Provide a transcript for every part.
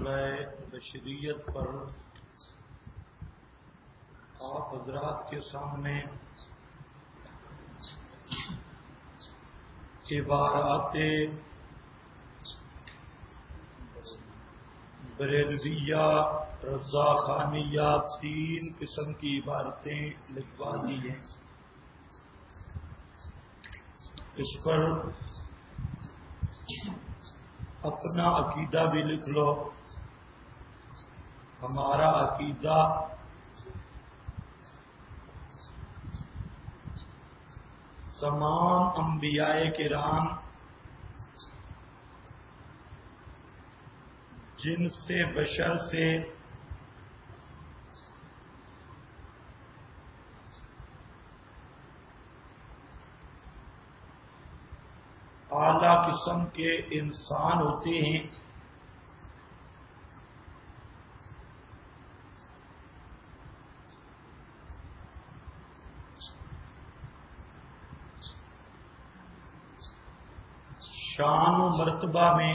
مسئلہ بشریت پر آپ حضرات کے سامنے عبارات بریلویہ رضاخانیہ 3 قسم کی عبارتیں لکھوا دی ہیں. اس پر اپنا عقیدہ بھی لکھ لو. ہمارا عقیدہ تمام انبیاء کرام جن سے بشر سے اعلی قسم کے انسان ہوتے ہیں شان و مرتبہ میں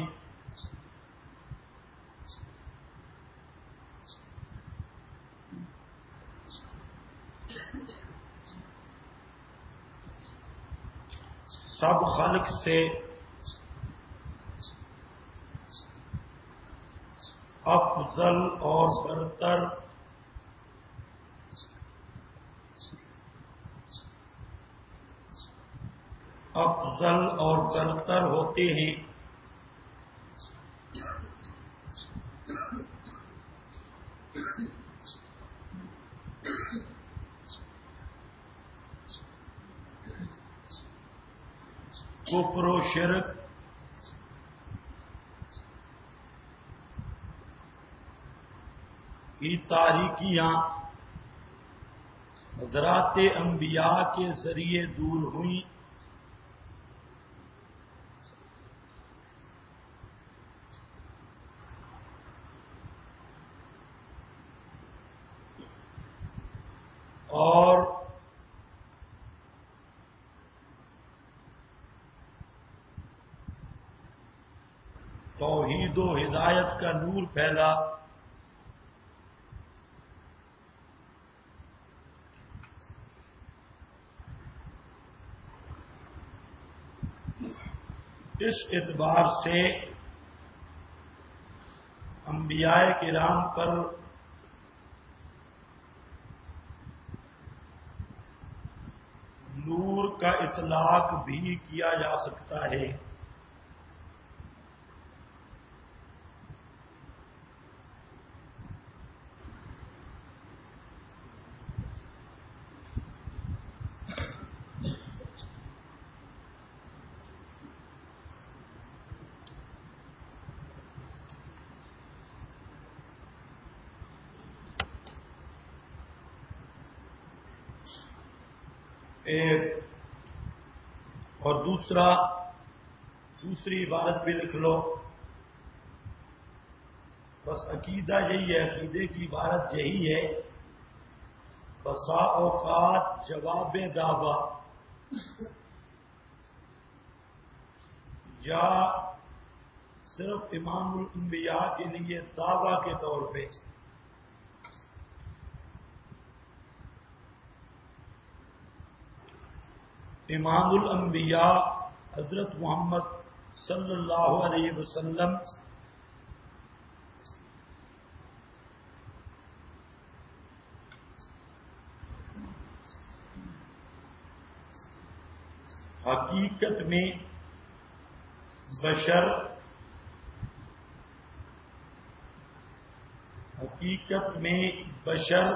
سب خلق سے افضل اور برتر ہوتے ہیں. کفر و شرک کی تاریکیاں حضرات انبیاء کے ذریعے دور ہوئیں. اور توحید و ہدایت کا نور پھیلا. اس اعتبار سے انبیاء کرام پر نور کا اطلاق بھی کیا جا سکتا ہے. اور دوسری عبارت بھی لکھ لو. بس عقیدہ یہی ہے، عقیدے کی عبارت یہی ہے. بسا اوقات جواب دعویٰ یا صرف امام الانبیاء کے لیے دعویٰ کے طور پہ امام الانبیاء حضرت محمد صلی اللہ علیہ وسلم حقیقت میں بشر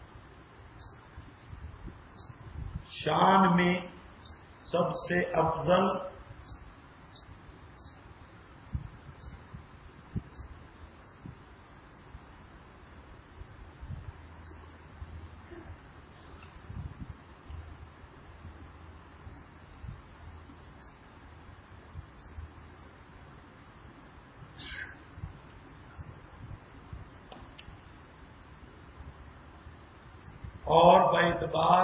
شان میں سب سے افضل اور باعتبار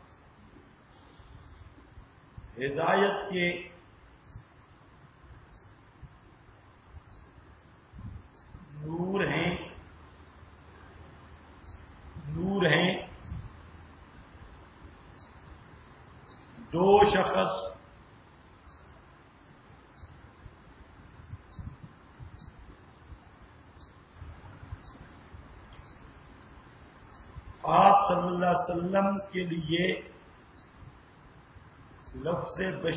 ہدایت کے نور جو شخص آپ صلی اللہ علیہ وسلم کے لیے لفظ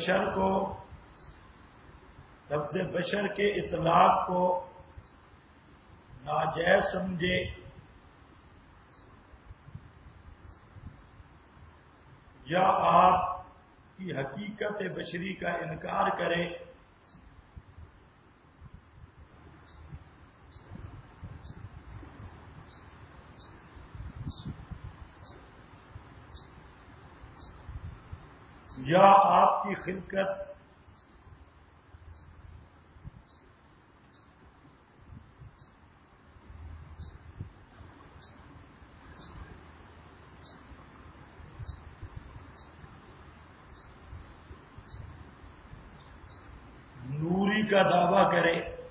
بشر کے اطلاق کو ناجائز سمجھے یا آپ کی حقیقت بشری کا انکار کرے یا آپ کی خلقت نوری کا دعویٰ کرے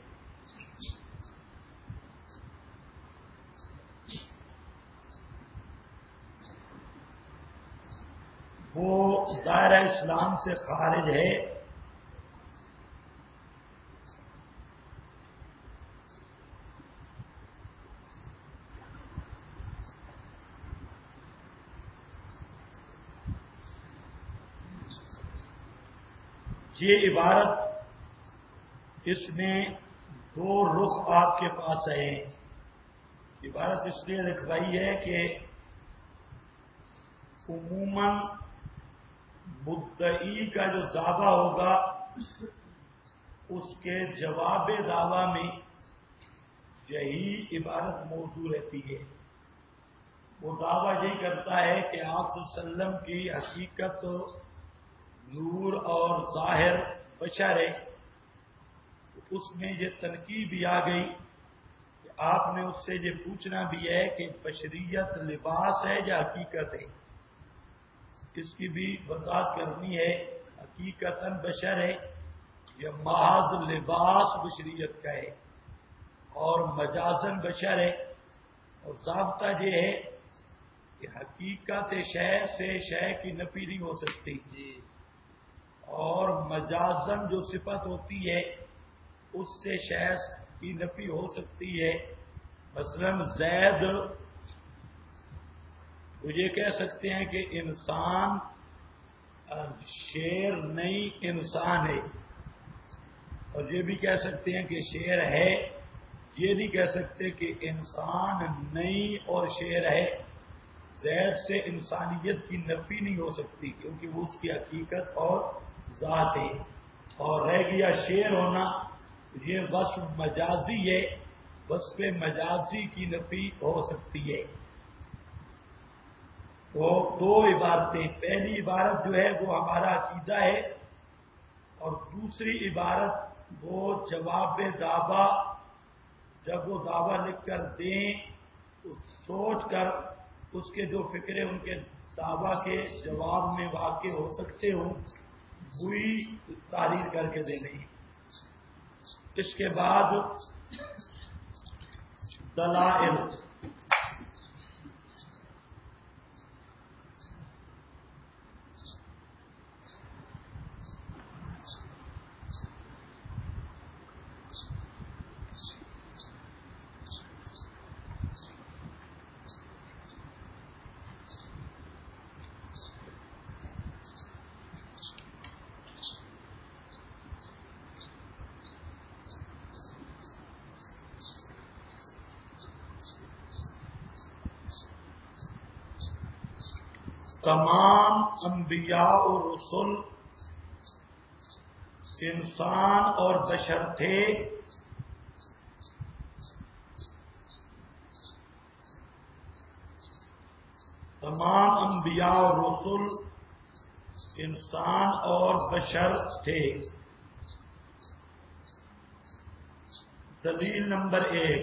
وہ دائرہ اسلام سے خارج ہے. یہ عبارت اس نے دو رخ آپ کے پاس ہے. عبارت اس لیے لکھوائی ہے کہ عموماً مدعی کا جو دعویٰ ہوگا اس کے جواب دعویٰ میں یہی عبارت موضوع رہتی ہے. وہ دعویٰ یہی کرتا ہے کہ آپ صلی اللہ علیہ وسلم کی حقیقت نور اور ظاہر بشر ہے. اس میں یہ تنقید بھی آ گئی کہ آپ نے اس سے یہ پوچھنا بھی ہے کہ بشریت لباس ہے یا حقیقت ہے. اس کی بھی وضاحت کرنی ہے. حقیقتاً بشر ہے یا محض لباس بشریت کا ہے اور مجازن بشر ہے. اور ضابطہ یہ ہے کہ حقیقت شے سے شے کی نفی نہیں ہو سکتی اور مجازن جو صفت ہوتی ہے اس سے شے کی نفی ہو سکتی ہے. مثلا زید وہ یہ کہہ سکتے ہیں کہ انسان شیر نہیں انسان ہے اور یہ بھی کہہ سکتے ہیں کہ شیر ہے. یہ نہیں کہہ سکتے کہ انسان نہیں اور شیر ہے. زید سے انسانیت کی نفی نہیں ہو سکتی کیونکہ وہ اس کی حقیقت اور ذات ہے. اور رہ گیا شیر ہونا یہ وصف مجازی ہے. وصف مجازی کی نفی ہو سکتی ہے. تو دو عبارتیں. پہلی عبارت جو ہے وہ ہمارا عقیدہ ہے اور دوسری عبارت وہ جواب دعویٰ. جب وہ دعویٰ لکھ کر دیں سوچ کر اس کے جو فکرے ان کے دعویٰ کے جواب میں واقع ہو سکتے ہوں وہی تحریر کر کے دینی. اس کے بعد دلائل. تمام انبیاء اور رسل انسان اور بشر تھے. تمام انبیاء اور رسل انسان اور بشر تھے. دلیل نمبر 1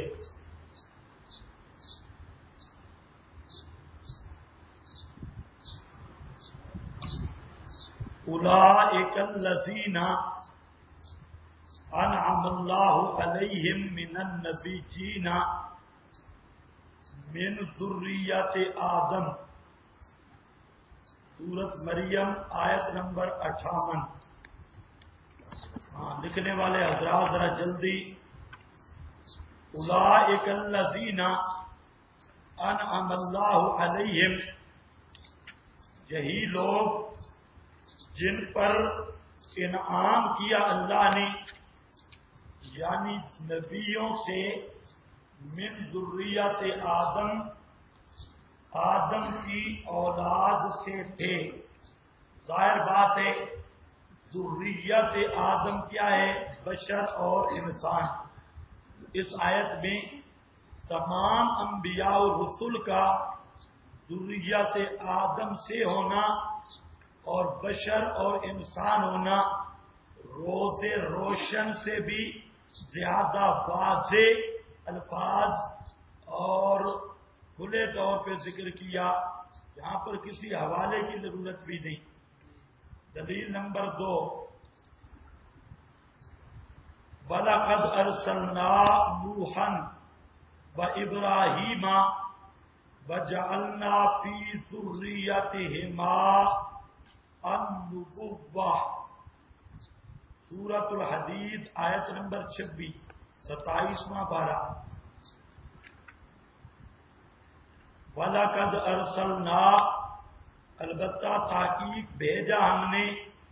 اولئک الذین انعم اللہ علیہم من النبیین من ذریۃ آدم سورت مریم آیت نمبر 58. ہاں، لکھنے والے حضرات ذرا جلدی. اولئک الذین انعم اللہ علیہم، یہی لوگ جن پر انعام کیا اللہ نے، یعنی نبیوں سے، من ذریت آدم کی اولاد سے تھے. ظاہر بات ہے ذریت آدم کیا ہے؟ بشر اور انسان. اس آیت میں تمام انبیاء و رسول کا ذریت آدم سے ہونا اور بشر اور انسان ہونا روز روشن سے بھی زیادہ واضح الفاظ اور کھلے طور پہ ذکر کیا. یہاں پر کسی حوالے کی ضرورت بھی نہیں. دلیل نمبر 2، وَلَقَدْ أَرْسَلْنَا نُوحًا وَإِبْرَاهِيمَ وَجَعَلْنَا فِي ذُرِّيَّتِهِمَا النُّبُوَّةَ. سورۃ الحدید آیت نمبر 26، 27واں پارہ. وَلَقَدْ أَرْسَلْنَا، البتہ تحقیق بھیجا ہم نے،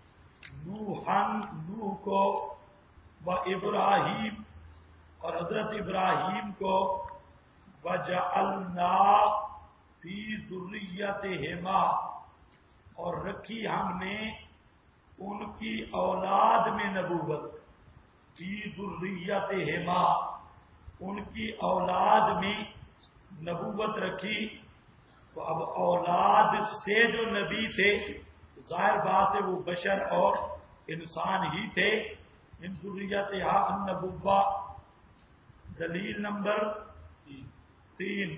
نوح کو، وَإِبْرَاهِيم اور حضرت ابراہیم کو، وَجَعَلْنَا فِي ذُرِّيَّتِهِمَا اور رکھی ہم نے ان کی اولاد میں نبوت. فی ذریتہما ان کی اولاد میں نبوت رکھی. تو اب اولاد سے جو نبی تھے ظاہر بات ہے وہ بشر اور انسان ہی تھے. من ذریتہا النبوہ. دلیل نمبر 3،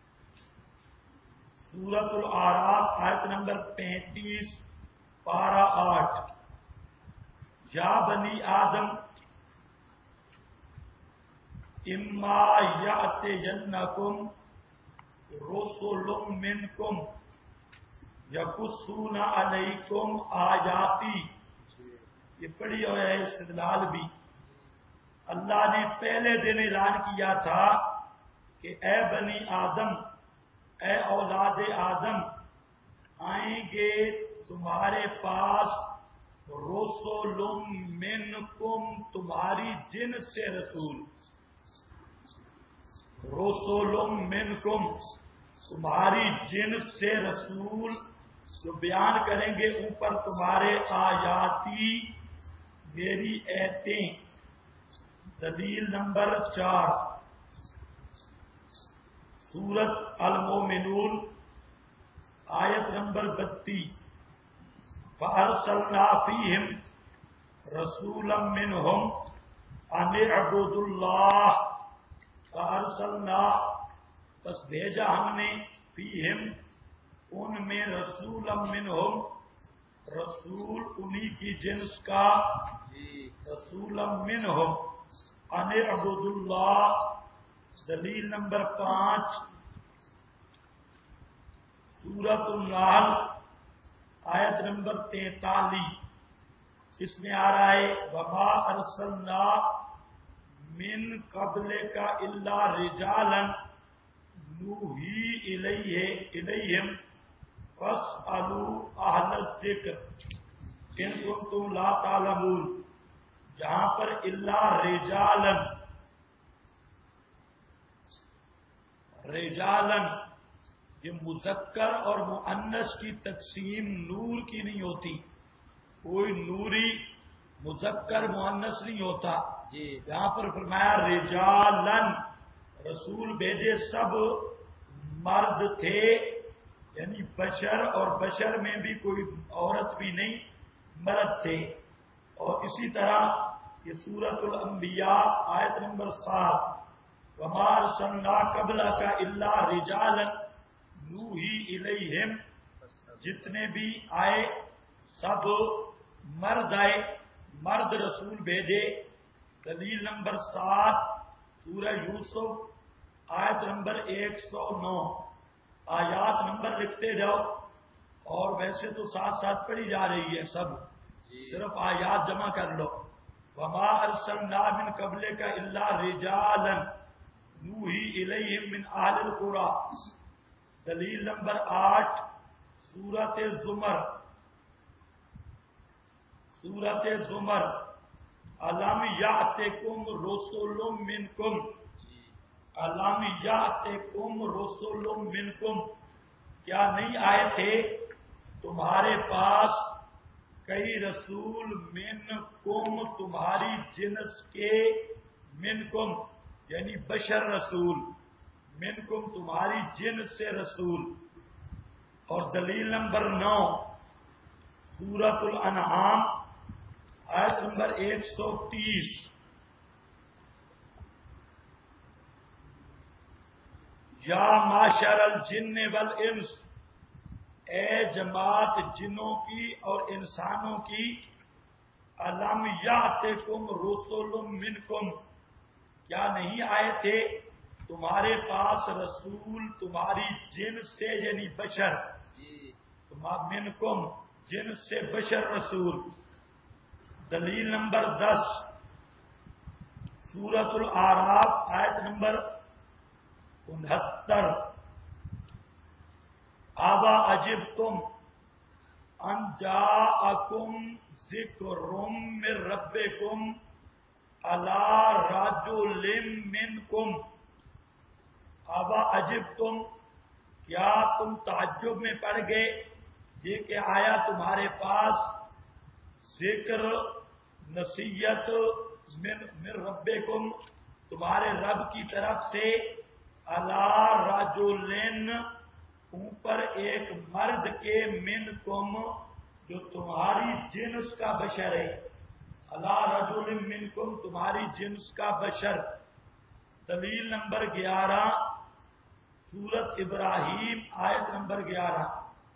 سورۃ الاعراف آیت نمبر 35 پارہ 8. یا بنی آدم اما یأتینکم رسل منکم یقصون علیکم آیاتی. یہ پڑھی ہوئی ہے استدلال بھی. اللہ نے پہلے دن اعلان کیا تھا کہ اے بنی آدم، اے اولاد آدم، آئیں گے تمہارے پاس رسول منکم، تمہاری جنس سے رسول. رسول منکم تمہاری جنس سے رسول جو بیان کریں گے اوپر تمہارے آیاتی، میری ایتیں. دلیل نمبر 4، سورت المومنون آیت نمبر 32. فَأَرْسَلْنَا فِيهِمْ رَسُولًا مِّنْهُمْ أَنِ اعْبُدُوا اللَّهَ. فَأَرْسَلْنَا بس بھیجا ہم نے، فِيهِمْ ان میں، رَسُولًا مِّنْهُمْ رسول انہی کی جنس کا، رَسُولًا مِّنْهُمْ أَنِ اعْبُدُوا اللَّهَ. دلیل نمبر 5، سورۃ النحل آیت نمبر 43. اس میں آ رہا ہے وَمَا أَرْسَلْنَا مِن قَبْلِكَ إِلَّا رِجَالًا نُوحِي إِلَيْهِمْ فَاسْأَلُوا أَهْلَ الذِّكْرِ إِن كُنتُمْ لَا تَعْلَمُونَ. جہاں پر إِلَّا رِجَالًا، رجالن یہ مذکر اور مؤنث کی تقسیم نور کی نہیں ہوتی. کوئی نوری مذکر مؤنث نہیں ہوتا. یہاں پر فرمایا رجالن، رسول بھیجے سب مرد تھے، یعنی بشر، اور بشر میں بھی کوئی عورت بھی نہیں، مرد تھے. اور اسی طرح یہ سورۃ الانبیاء آیت نمبر 7، وَمَا أَرْسَلْنَا قَبْلَكَ إِلَّا رِجَالًا نُوحِي إِلَيْهِمْ جتنے بھی آئے سب مرد آئے، مرد رسول بھیجے. دلیل نمبر 7، سورہ یوسف آیت نمبر 109. آیات نمبر لکھتے جاؤ. اور ویسے تو ساتھ ساتھ پڑھی جا رہی ہے سب، صرف آیات جمع کر لو۔ وما ارسلنا من قبلک الا رجالا نوحی الیہم من اہل القری۔ دلیل نمبر 8 سورۃ زمر، سورۃ زمر، الم یاتکم رسول منکم، الم یاتکم رسول منکم، کیا نہیں آئے تھے تمہارے پاس کئی رسول، منکم تمہاری جنس کے، منکم یعنی بشر رسول، منکم تمہاری جنس سے رسول۔ اور دلیل نمبر 9 سورۃ الانعام آیت نمبر 130، یا معشر الجن والانس، اے جماعت جنوں کی اور انسانوں کی، الم یاتکم رسول منکم، کیا نہیں آئے تھے تمہارے پاس رسول تمہاری جنس سے یعنی بشر، منکم جنس سے بشر رسول۔ دلیل نمبر 10 سورۃ الاعراف آیت نمبر 69، آبا عجبتم ان جاءکم ذکر من ربکم علی رجل منکم، آبا عجبتم کیا تم تعجب میں پڑ گئے یہ کہ آیا تمہارے پاس ذکر نصیحت من ربکم تمہارے رب کی طرف سے، علی رجل اوپر ایک مرد کے، منکم جو تمہاری جنس کا بشر ہے، علی رجل منکم تمہاری جنس کا بشر۔ دلیل نمبر 11 سورۃ ابراہیم آیت نمبر 11،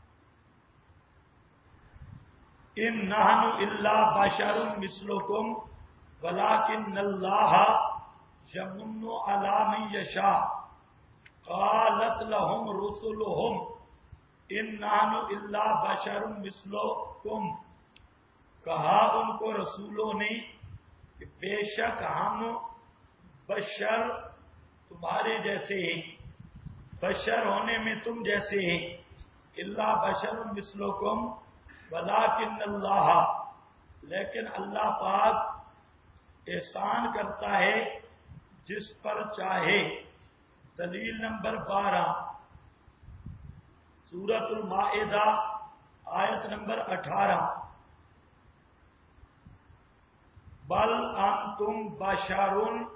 ان نحن الا بشر مثلکم ولکن اللہ یمن علی من یشاء، قالت لهم رسلهم ان نحن الا بشر مثلکم، کہا ان کو رسولوں نے کہ بے شک ہم بشر تمہارے جیسے ہیں، بشر ہونے میں تم جیسے ہیں، الا بشر مثلکم ولکن اللہ، لیکن اللہ پاک احسان کرتا ہے جس پر چاہے۔ دلیل نمبر 12 سورۃ المائدہ آیت نمبر 18، بل انتم بشر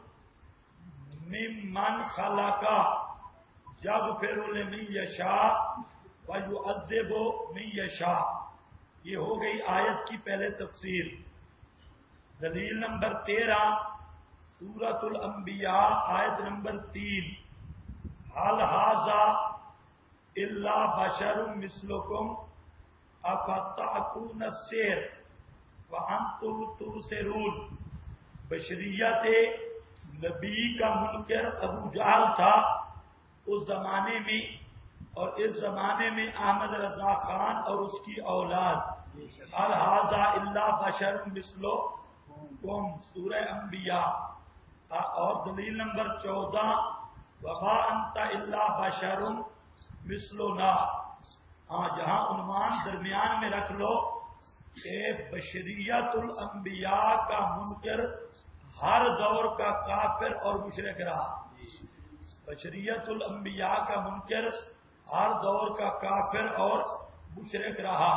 ممن خلق یغفر لمن یشاء ویعذب من یشاء۔ یہ ہو گئی آیت کی پہلے تفسیر۔ دلیل نمبر 13 سورۃ الانبیاء آیت نمبر 3، هل هذا الا بشر مثلکم افتأتون السحر وانتم تبصرون۔ بشریت نبی کا منکر ابو جہل تھا اس زمانے میں، اور اس زمانے میں احمد رضا خان اور اس کی اولاد، هل هذا الا بشر مثلکم سورہ انبیاء۔ اور دلیل نمبر 14 وما انت الا بشر مثلنا، جہاں عنوان درمیان میں رکھ لو کہ بشریت الانبیاء کا منکر ہر دور کا کافر اور مشرک رہا، بشریت الانبیاء کا منکر ہر دور کا کافر اور مشرک رہا۔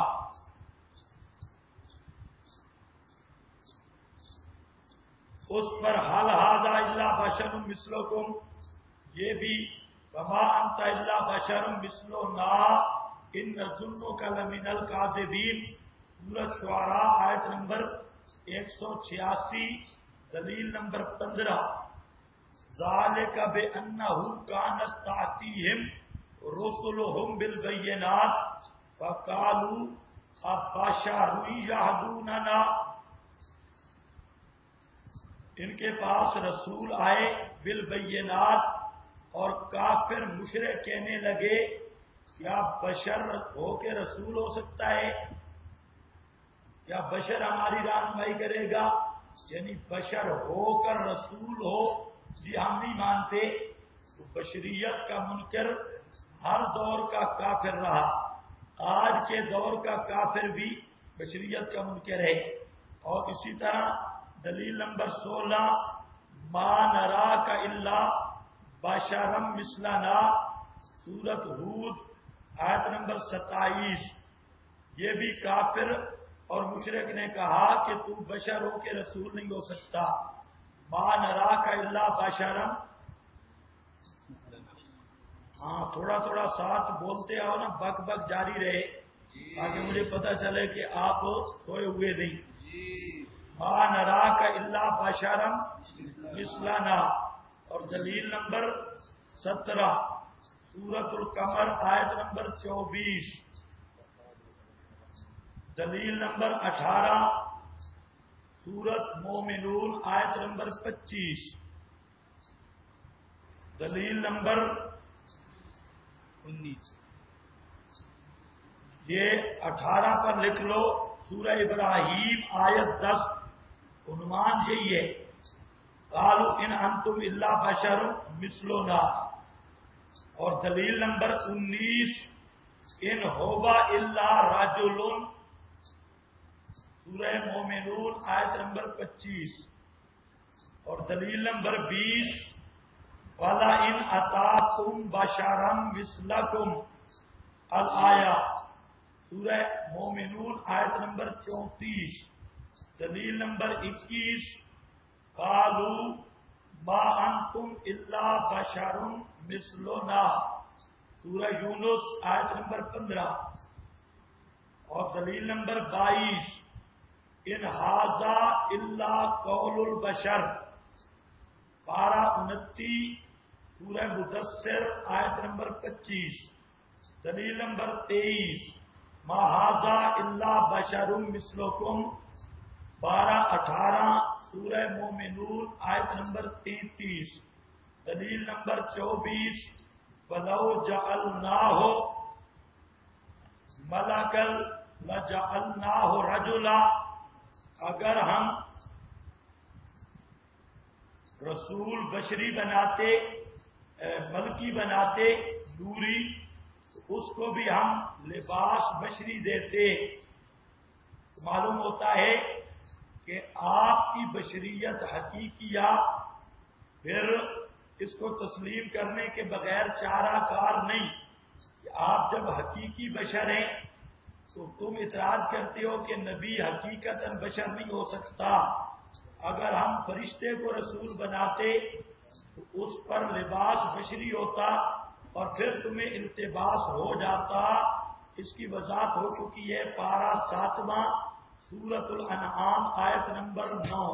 اس پر حل ھذا الا بشر مثلکم، یہ بھی وما انت الا بشر مثلنا ان نظنک لمن الکاذبین، سورۃ شعراء آیت نمبر 186۔ دلیل نمبر 15 ذالک بانہ کانت تأتیہم رسلہم بالبینات فقالوا ابشر یہدوننا، ان کے پاس رسول آئے بالبینات اور کافر مشرک کہنے لگے کیا بشر ہو کے رسول ہو سکتا ہے؟ کیا بشر ہماری رہنمائی کرے گا؟ یعنی بشر ہو کر رسول ہو، جی ہم نہیں مانتے. تو بشریت کا منکر ہر دور کا کافر رہا، آج کے دور کا کافر بھی بشریت کا منکر ہے. اور اسی طرح دلیل نمبر 16 ما نرا کا اللہ بشرم مثلنا، سورت ہود آیت نمبر 27. یہ بھی کافر اور مشرک نے کہا کہ تو بشر ہو کے رسول نہیں ہو سکتا. ما نرا کا اللہ بشرم. ہاں تھوڑا تھوڑا ساتھ بولتے آؤ نا، بک بک جاری رہے تاکہ مجھے پتا چلے کہ آپ سوئے ہوئے نہیں. ما نرا کا اللہ بشرم مثلنا. اور دلیل نمبر 17 سورت القمر آیت نمبر 24. دلیل نمبر 18 سورت مومنون آیت نمبر 25. دلیل نمبر 19 یہ 18 پر لکھ لو، سورہ ابراہیم آیت 10. عنوان یہی ہے، قالوا ان انتم الا بشر مثلنا. اور دلیل نمبر 19 ان ہوبا الا رجل، سورہ مومنون آیت نمبر 25. اور دلیل نمبر 20 وَلَا إِنْ أَتَاكُمْ بَشَرًا مِثْلَكُمْ الآیہ، سورہ مومنون آیت نمبر 34. دلیل نمبر 21 قالوا ما انتم الا بشر مثلنا، سورہ یونس آیت نمبر 15. اور دلیل نمبر 22 ان ھذا الا قول البشر، پارہ 29 سورہ مدثر آیت نمبر 25. دلیل نمبر 23 ما ھذا الا بشر مثلکم، پارہ 18 سورہ مومنون آیت نمبر 33. دلیل نمبر 24 وَلَوْ جَعَلْنَاهُ مَلَكًا لَجَعَلْنَاهُ رَجُلًا، اگر ہم رسول بشری بناتے، ملکی بناتے، نوری، اس کو بھی ہم لباس بشری دیتے. معلوم ہوتا ہے کہ آپ کی بشریت حقیقیہ پھر اس کو تسلیم کرنے کے بغیر چارہ کار نہیں. کہ آپ جب حقیقی بشر ہیں تو تم اعتراض کرتے ہو کہ نبی حقیقتاً بشر نہیں ہو سکتا. اگر ہم فرشتے کو رسول بناتے تو اس پر لباس بشری ہوتا اور پھر تمہیں التباس ہو جاتا. اس کی وضاحت ہو چکی ہے، پارہ 7 سورت الانعام آیت نمبر 9.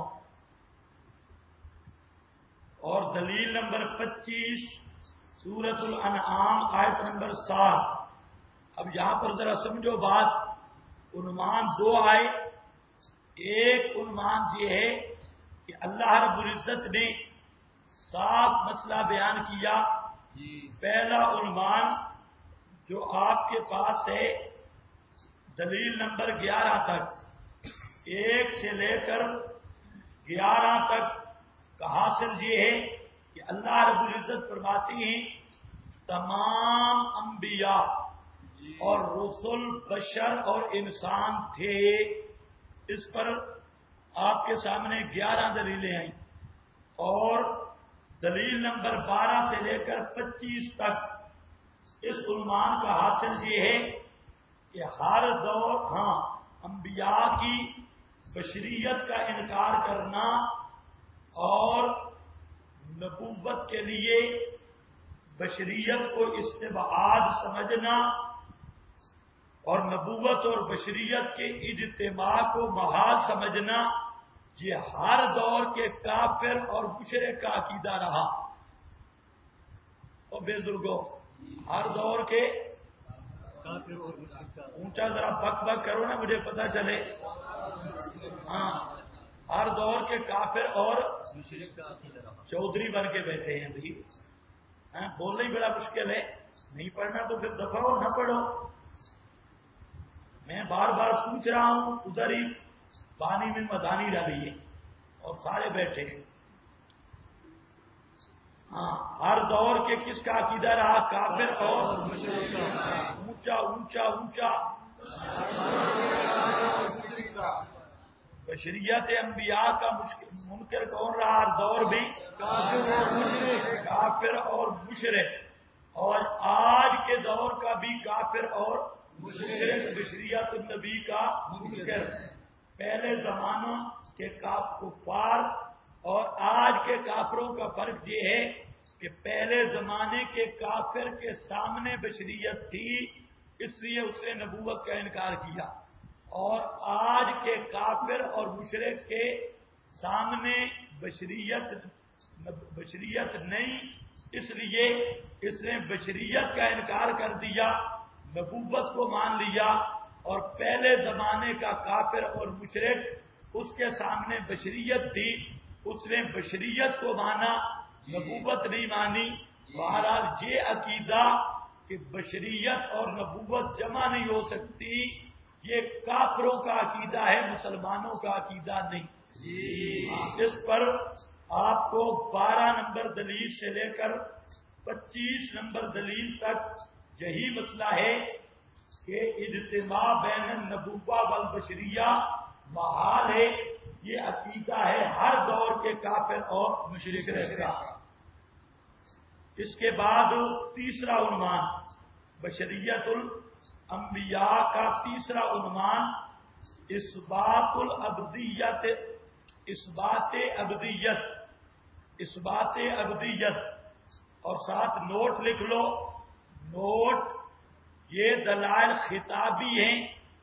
اور دلیل نمبر 25 سورت الانعام آیت نمبر 7. اب یہاں پر ذرا سمجھو بات. عنوان 2 آئے. ایک عنوان یہ ہے کہ اللہ رب العزت نے صاف مسئلہ بیان کیا. پہلا عنوان جو آپ کے پاس ہے دلیل نمبر 11 تک، 1 سے لے کر 11 تک کا حاصل یہ ہے کہ اللہ رب العزت فرماتے ہیں تمام انبیاء اور رسل بشر اور انسان تھے. اس پر آپ کے سامنے 11 دلیلیں آئیں. اور دلیل نمبر 12 سے لے کر 25 تک اس عنوان کا حاصل یہ ہے کہ ہر دور انبیاء کی بشریت کا انکار کرنا اور نبوت کے لیے بشریت کو استبعاد سمجھنا اور نبوت اور بشریت کے اجتماع کو محال سمجھنا، یہ ہر دور کے کافر اور مشرک کا عقیدہ رہا. اور بزرگوں ہر دور کے کافر اور مشرک کا، اونچا ذرا بک بک کرو نا مجھے پتا چلے. ہر دور کے کافر اور مشرک کا عقیدہ رہا. چودھری بن کے بیٹھے ہیں بھائی. بولنا ہی بڑا مشکل ہے، نہیں پڑھنا تو پھر دفعہ ہو، نہ پڑھو۔ میں بار بار پوچھ رہا ہوں، ادھر ہی پانی میں مدانی ڈالی ہے اور سارے بیٹھے۔ ہاں، ہر دور کے کس کا عقیدہ رہا؟ کافر اور اونچا اونچا اونچا بشریت انبیاء کا منکر کون رہا ہر دور میں؟ کافر اور مشرک، اور آج کے دور کا بھی کافر اور مشرک بشریت النبی کا منکر۔ پہلے زمانوں کے کفار اور آج کے کافروں کا فرق یہ ہے کہ پہلے زمانے کے کافر کے سامنے بشریت تھی، اس لیے اس نے نبوت کا انکار کیا، اور آج کے کافر اور مشرک کے سامنے بشریت نہیں، اس لیے اس نے بشریت کا انکار کر دیا، نبوت کو مان لیا، اور پہلے زمانے کا کافر اور مشرک اس کے سامنے بشریت تھی، اس نے بشریت کو مانا، نبوت نہیں مانی۔ بہرحال یہ عقیدہ کہ بشریت اور نبوت جمع نہیں ہو سکتی، یہ کافروں کا عقیدہ ہے، مسلمانوں کا عقیدہ نہیں۔ اس پر آپ کو 12 نمبر دلیل سے لے کر 25 نمبر دلیل تک یہی مسئلہ ہے کہ اجتماع بین النبوہ والبشریہ محال ہے، یہ عقیدہ ہے ہر دور کے کافر اور مشرک کا۔ اس کے بعد تیسرا عنوان بشریت الانبیاء کا تیسرا عنوان اثبات الابدیت، اثبات ابدیت، اور ساتھ نوٹ لکھ لو، نوٹ، یہ دلائل خطابی ہیں،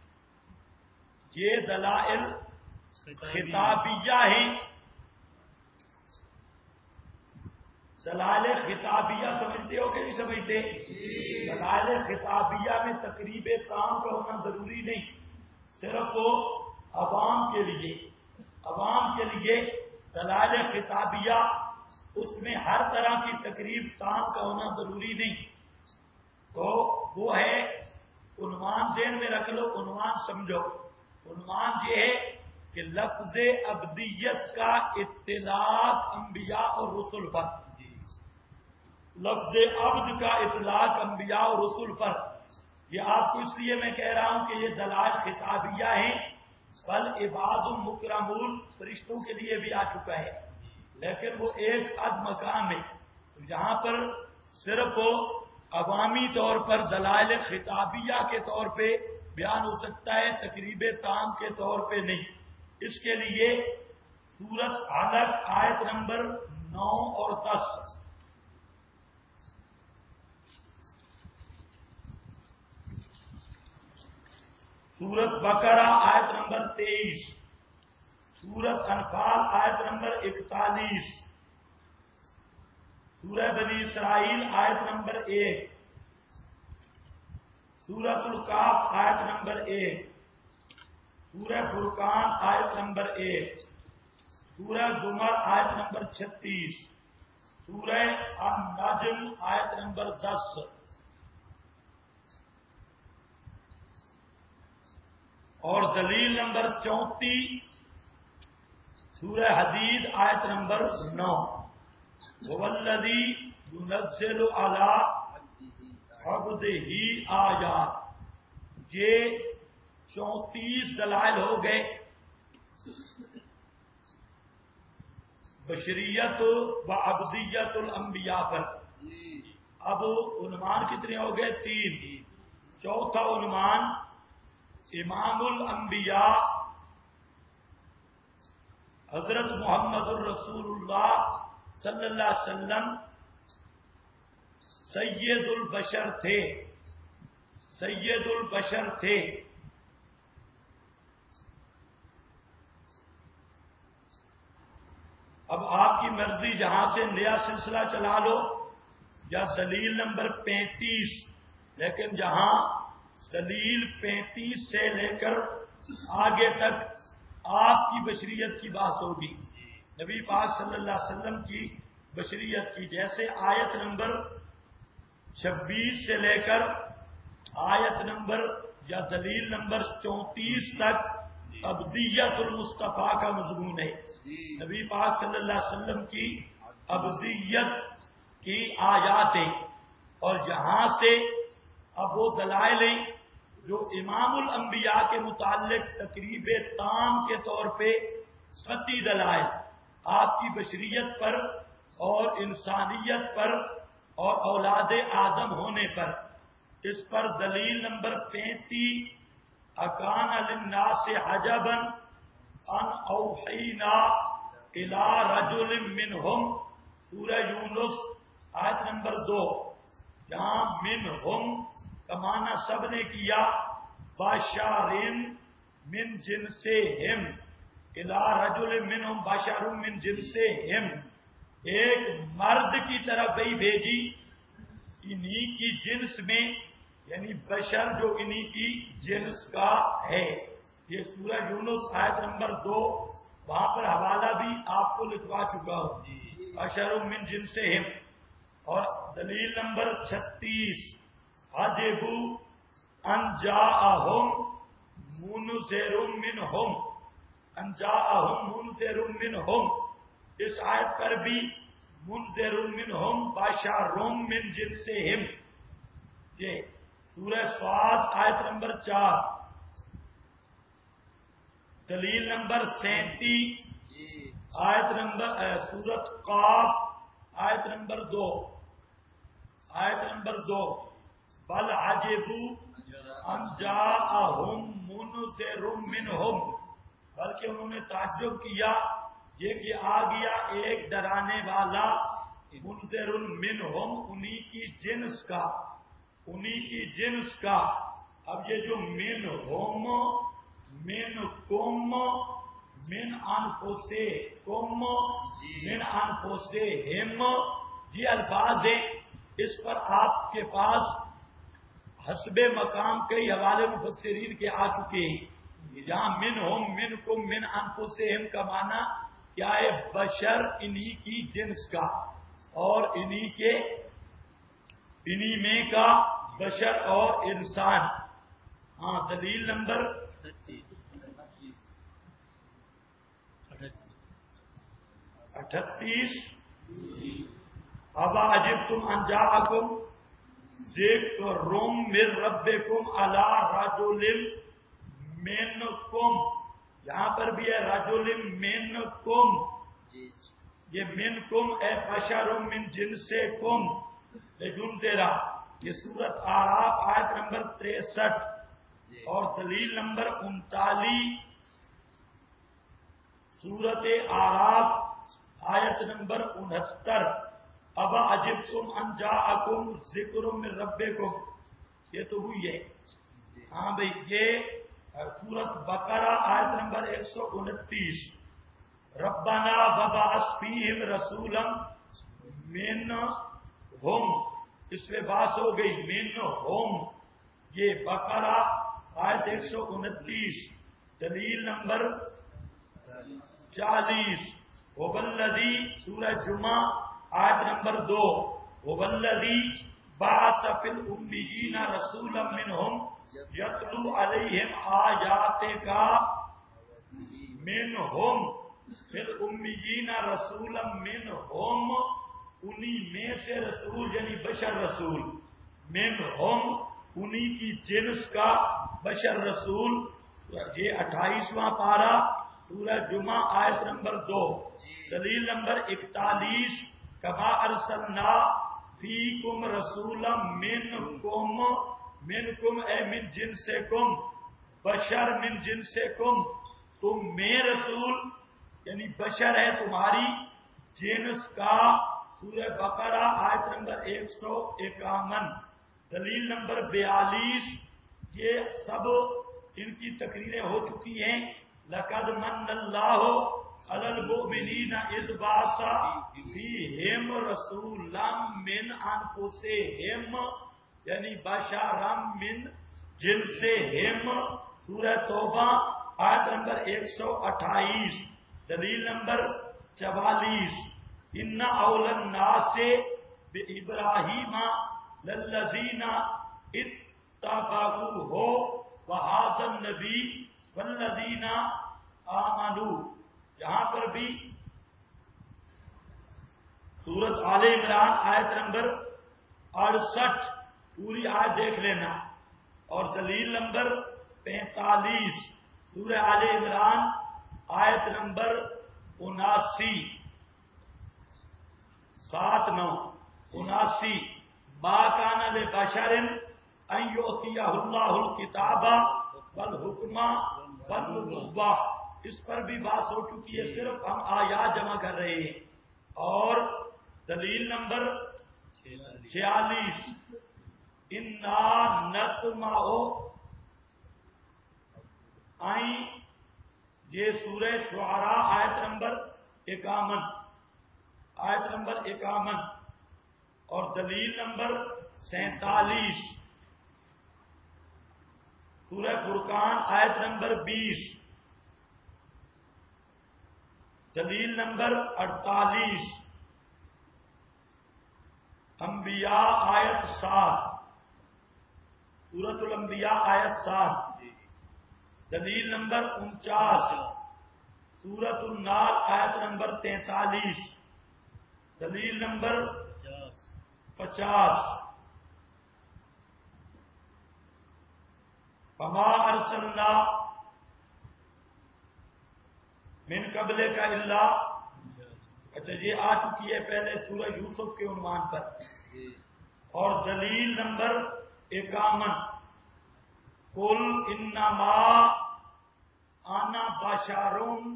یہ دلائل خطابیہ ہیں۔ دلائل خطابیہ سمجھتے ہو کہ نہیں سمجھتے؟ دلائل خطابیہ میں تقریب کام کا ہونا ضروری نہیں، صرف عوام کے لیے دلائل خطابیہ، اس میں ہر طرح کی تقریب کام کا ہونا ضروری نہیں۔ تو وہ ہے، عنوان ذہن میں رکھ لو، عنوان سمجھو، عنوان یہ ہے کہ لفظ ابدیت کا اطلاق انبیاء اور رسل پر، لفظ عبد کا اطلاق انبیاء اور رسل پر، یہ آپ کو اس لیے میں کہہ رہا ہوں کہ یہ دلائل خطابیہ ہیں، بل عباد مکرمون فرشتوں کے لیے بھی آ چکا ہے، لیکن وہ ایک مقام ہے، جہاں پر صرف عوامی طور پر دلائل خطابیہ کے طور پہ بیان ہو سکتا ہے، تقریب تام کے طور پہ نہیں۔ اس کے لیے سورۃ علق آیت نمبر 9 اور 10، سورۃ بقرہ آیت نمبر 23، سورۃ انفال آیت نمبر 41، سورہ بنی اسرائیل آیت نمبر 1، سورۃ الکاف آیت نمبر 1، سورہ فرقان آیت نمبر 1، سورہ زمر آیت نمبر 36، سورہ النجم آیت نمبر 10، اور دلیل نمبر 34 سورہ حدید آیت نمبر 9، والذی ينزل علی عبدہ آیات۔ یہ 34 دلائل ہو گئے بشریت و عبدیت الانبیاء پر۔ اب عنوان کتنے ہو گئے؟ 3۔ چوتھا عنوان امام الانبیاء حضرت محمد الرسول اللہ صلی اللہ علیہ وسلم سید البشر تھے، سید البشر تھے۔ اب آپ کی مرضی، جہاں سے نیا سلسلہ چلا لو، یا دلیل نمبر 35، لیکن جہاں دلیل 35 سے لے کر آگے تک آپ کی بشریت کی بات ہوگی، نبی پاک صلی اللہ علیہ وسلم کی بشریت کی، جیسے آیت نمبر 26 سے لے کر آیت نمبر یا دلیل نمبر 34 تک ابدیت المصطفیٰ کا مضمون ہے. نبی پاک صلی اللہ علیہ وسلم کی ابدیت کی آیاتیں، اور یہاں سے اب وہ دلائل جو امام الانبیاء کے متعلق تقریب تام کے طور پہ قطعی دلائل آپ کی بشریت پر اور انسانیت پر اور اولاد آدم ہونے پر، اس پر دلیل نمبر 35 اکان للناس عجبا ان اوحینا الی رجل منہم، سورہ یونس آیت نمبر 2، جہاں منہم کا معنی سب نے کیا، بشارن من جنسہم الی رجل منہم بشر من جنسہم، ایک مرد کی طرف وہی بھیجی انہی کی جنس میں، یعنی بشر جو انہی کی جنس کا ہے. یہ سورہ یونس آیت نمبر 2، وہاں پر حوالہ بھی آپ کو لکھوا چکا ہوں، بشر من جنسہم. اور دلیل نمبر 36 عجبوا ان جاءہم منذر منہم، ان جاءہم منذر منہم، اس آیت پر بھی منذر منہم بشر من جنسہم. یہ سورہ صاد آیت نمبر 4، دلیل نمبر 37 آیت نمبر سورۃ قاف آیت نمبر 2، آیت نمبر 2، بل عجبوا ان جاءہم منذر منہم، بلکہ انہوں نے تعجب کیا یہ کہ آ گیا ایک ڈرانے والا، منذر منہم انہی کی جنس کا، انہی کی جنس کا. اب یہ جو منہم، منکم، من انفسکم، من انفسہم، یہ الفاظ ہیں. اس پر آپ کے پاس حسب مقام کئی حوالے مفسرین کے آ چکے ہیں. جہاں منہم، منکم، من انفسہم کا معنی کیا ہے؟ بشر انہی کی جنس کا، اور انہی میں کا بشر اور انسان. ہاں دلیل نمبر 38 اب عجبتم ان جاءکم ذکر من ربکم علی رجل منکم، یہاں پر بھی ہے رجل منکم، یہ منکم اے بشر من جنسکم لتنذرا. یہ سورۃ اعراف آیت نمبر 63 اور دلیل نمبر 39 سورۃ اعراف آیت نمبر 69، اب عجبتم ان جاءکم ذکر من ربکم، یہ تو ہوئی ہے. ہاں بھائی، یہ سورۃ بقرہ آیت نمبر 129، ربنا وبعث فیہم رسولا منہم، اس میں بات ہو گئی منہم. یہ بقرہ آیت 129، دلیل نمبر 40، وبالذی، سورہ جمعہ آیت نمبر 2، وبالذی بعث فی الامیین رسولا منہم یتلو علیہم آیاتک منہم، فی الامیین رسولا منہم، انہی میں سے رسول یعنی بشر رسول، منہم انہی کی جنس کا بشر رسول. یہ 28واں پارہ سورہ جمعہ آیت نمبر 2، دلیل نمبر 41، کما ارسلنا فیکم رسولا منکم، منکم اے من جنسکم، بشر من جنسکم، تم میں رسول یعنی بشر ہے تمہاری جنس کا. سورہ بقرہ آیت نمبر 151، دلیل نمبر 42. یہ سب ان کی تقریریں ہو چکی ہیں. لقد من اللہ علی المؤمنین اذ بعث فیہم رسولا من انفسہم، یعنی بشرا من جنسہم. سورہ توبہ آیت نمبر 128، دلیل نمبر 44، ان اول الناس بابراہیم للذین اتبعوہ وہذا النبی والذین آمنوا. یہاں پر بھی سورۃ آل عمران آیت نمبر 68 پوری آیت دیکھ لینا، اور دلیل نمبر 45 سورہ آل عمران آیت نمبر 79 79 ما کان لبشر ان یؤتیہ اللہ الکتاب والحکم والنبوۃ. اس پر بھی بات ہو چکی ہے، صرف ہم آیات جمع کر رہے ہیں. اور دلیل نمبر 46 انا نطمع ان، یہ سورہ شعراء آیت نمبر 51 اور دلیل نمبر 47 سورہ فرقان آیت نمبر 20 دلیل نمبر 48 انبیاء آیت 7 سورۃ الانبیاء آیت 7 دلیل نمبر 49 سورۃ النار آیت نمبر 43 دلیل نمبر 50 فما ارسلنا من قبل کا اللہ. اچھا یہ آ چکی ہے پہلے سورہ یوسف کے عنوان پر. اور دلیل نمبر 51 قل انما انا بشر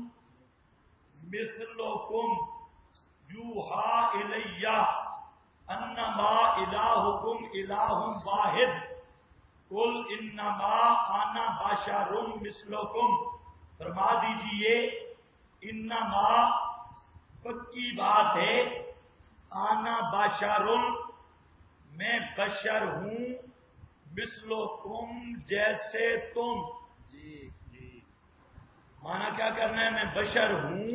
مثلکم یوحی الی انما الہکم الہ واحد. قل انما انا بشر مثلکم، فرما دیجئے انما پکی بات ہے، آنا بشر میں بشر ہوں، مثلکم جیسے تم. مانا کیا کرنا ہے؟ میں بشر ہوں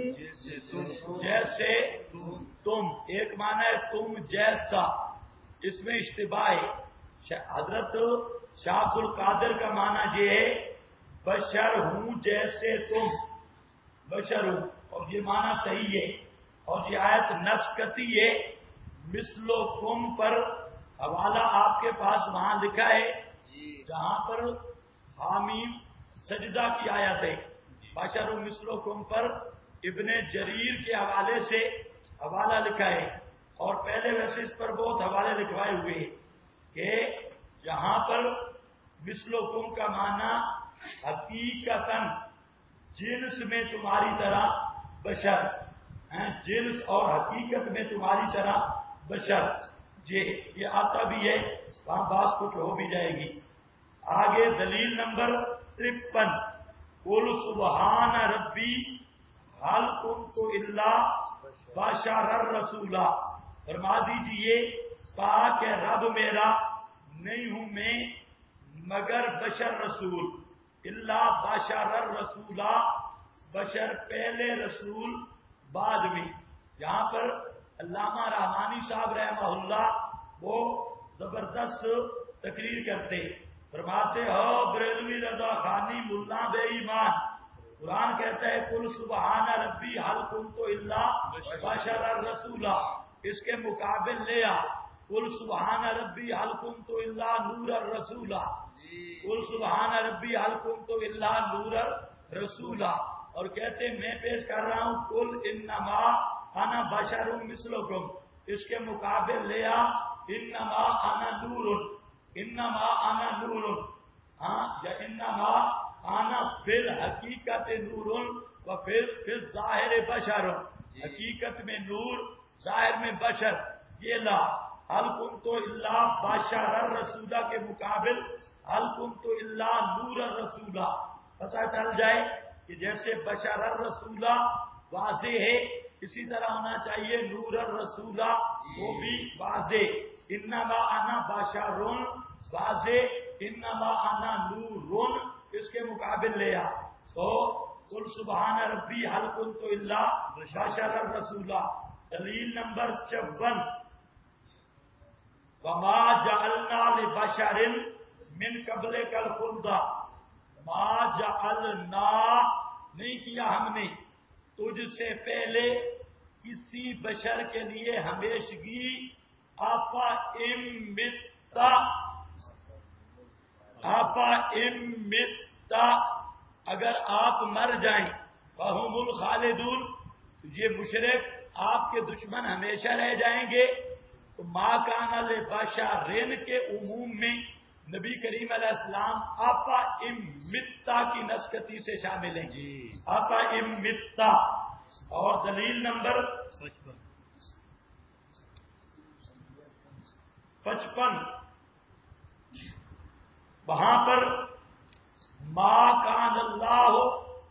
جیسے تم. ایک مانا ہے تم جیسا، اس میں اشتباہ ہے. حضرت شاہ عبد القادر کا مانا یہ ہے بشر ہوں جیسے تم، بشر ہوں، اور یہ مانا صحیح ہے. اور یہ آیت نص کرتی ہے. مثلکم پر حوالہ آپ کے پاس وہاں لکھا ہے جہاں پر حامیم سجدہ کی آیت ہے. بشر مثلکم پر ابن جریر کے حوالے سے حوالہ لکھا ہے. اور پہلے ویسے اس پر بہت حوالے لکھوائے ہوئے ہیں کہ یہاں پر مثلکم کا معنی حقیقتاً جنس میں تمہاری طرح بشر، جنس اور حقیقت میں تمہاری طرح بشر. یہ آتا بھی ہے، وہاں بات کچھ ہو بھی جائے گی. آگے دلیل نمبر 53 قل سبحان ربی حل کنت الا بشر الرسولا. فرما دیجئے پاک ہے رب میرا، نہیں ہوں میں مگر بشر رسول. الا بشر الرسولا، بشر پہلے رسول بعد میں. یہاں پر علامہ رحمانی صاحب رحمہ اللہ وہ زبردست تقریر کرتے، فرماتے ہو بریلوی رضا خانی ملا بے ایمان. قرآن کہتا ہے قل سبحان ربی حل کنت الا بشر الرسولا، اس کے مقابل لے آ قل سبحان ربی حل کنت الا نور الرسولا. قل سبحان ربی حل کنت الا نور الرسولا. اور کہتے میں پیش کر رہا ہوں قل انما انا بشر مثلکم، اس کے مقابل لے آ انما انا نور، انما انا نور. یا انما انا فی الحقیقت نور و فی الظاہر بشر، حقیقت میں نور ظاہر میں بشر. یہ لا حل کنت الا بشر الرسولہ کے مقابل حل کنت الا نور الرسولہ. پتہ چل جائے کہ جیسے بشر الرسولہ واضح ہے اسی طرح ہونا چاہیے نور الرسولہ وہ بھی واضح. انما انا بشر واضح، انما انا نور اس کے مقابل لے آ. تو قل سبحان ربی حل کنت الا بشر الرسولہ. دلیل نمبر 54، وما جعلنا لبشر من قبلک الخلد، ما جعلنا نہیں کیا ہم نے تجھ سے پہلے کسی بشر کے لیے ہمیشگی، آپا امتا، آپا امتا، اگر آپ مر جائیں، فہم الخالدون، یہ مشرک آپ کے دشمن ہمیشہ رہ جائیں گے۔ تو ما کان لبشرین کے عموم میں نبی کریم علیہ السلام آپا امتا کی نسکتی سے شامل ہیں، آپا امتا۔ اور دلیل نمبر 55، وہاں پر ما کان اللہ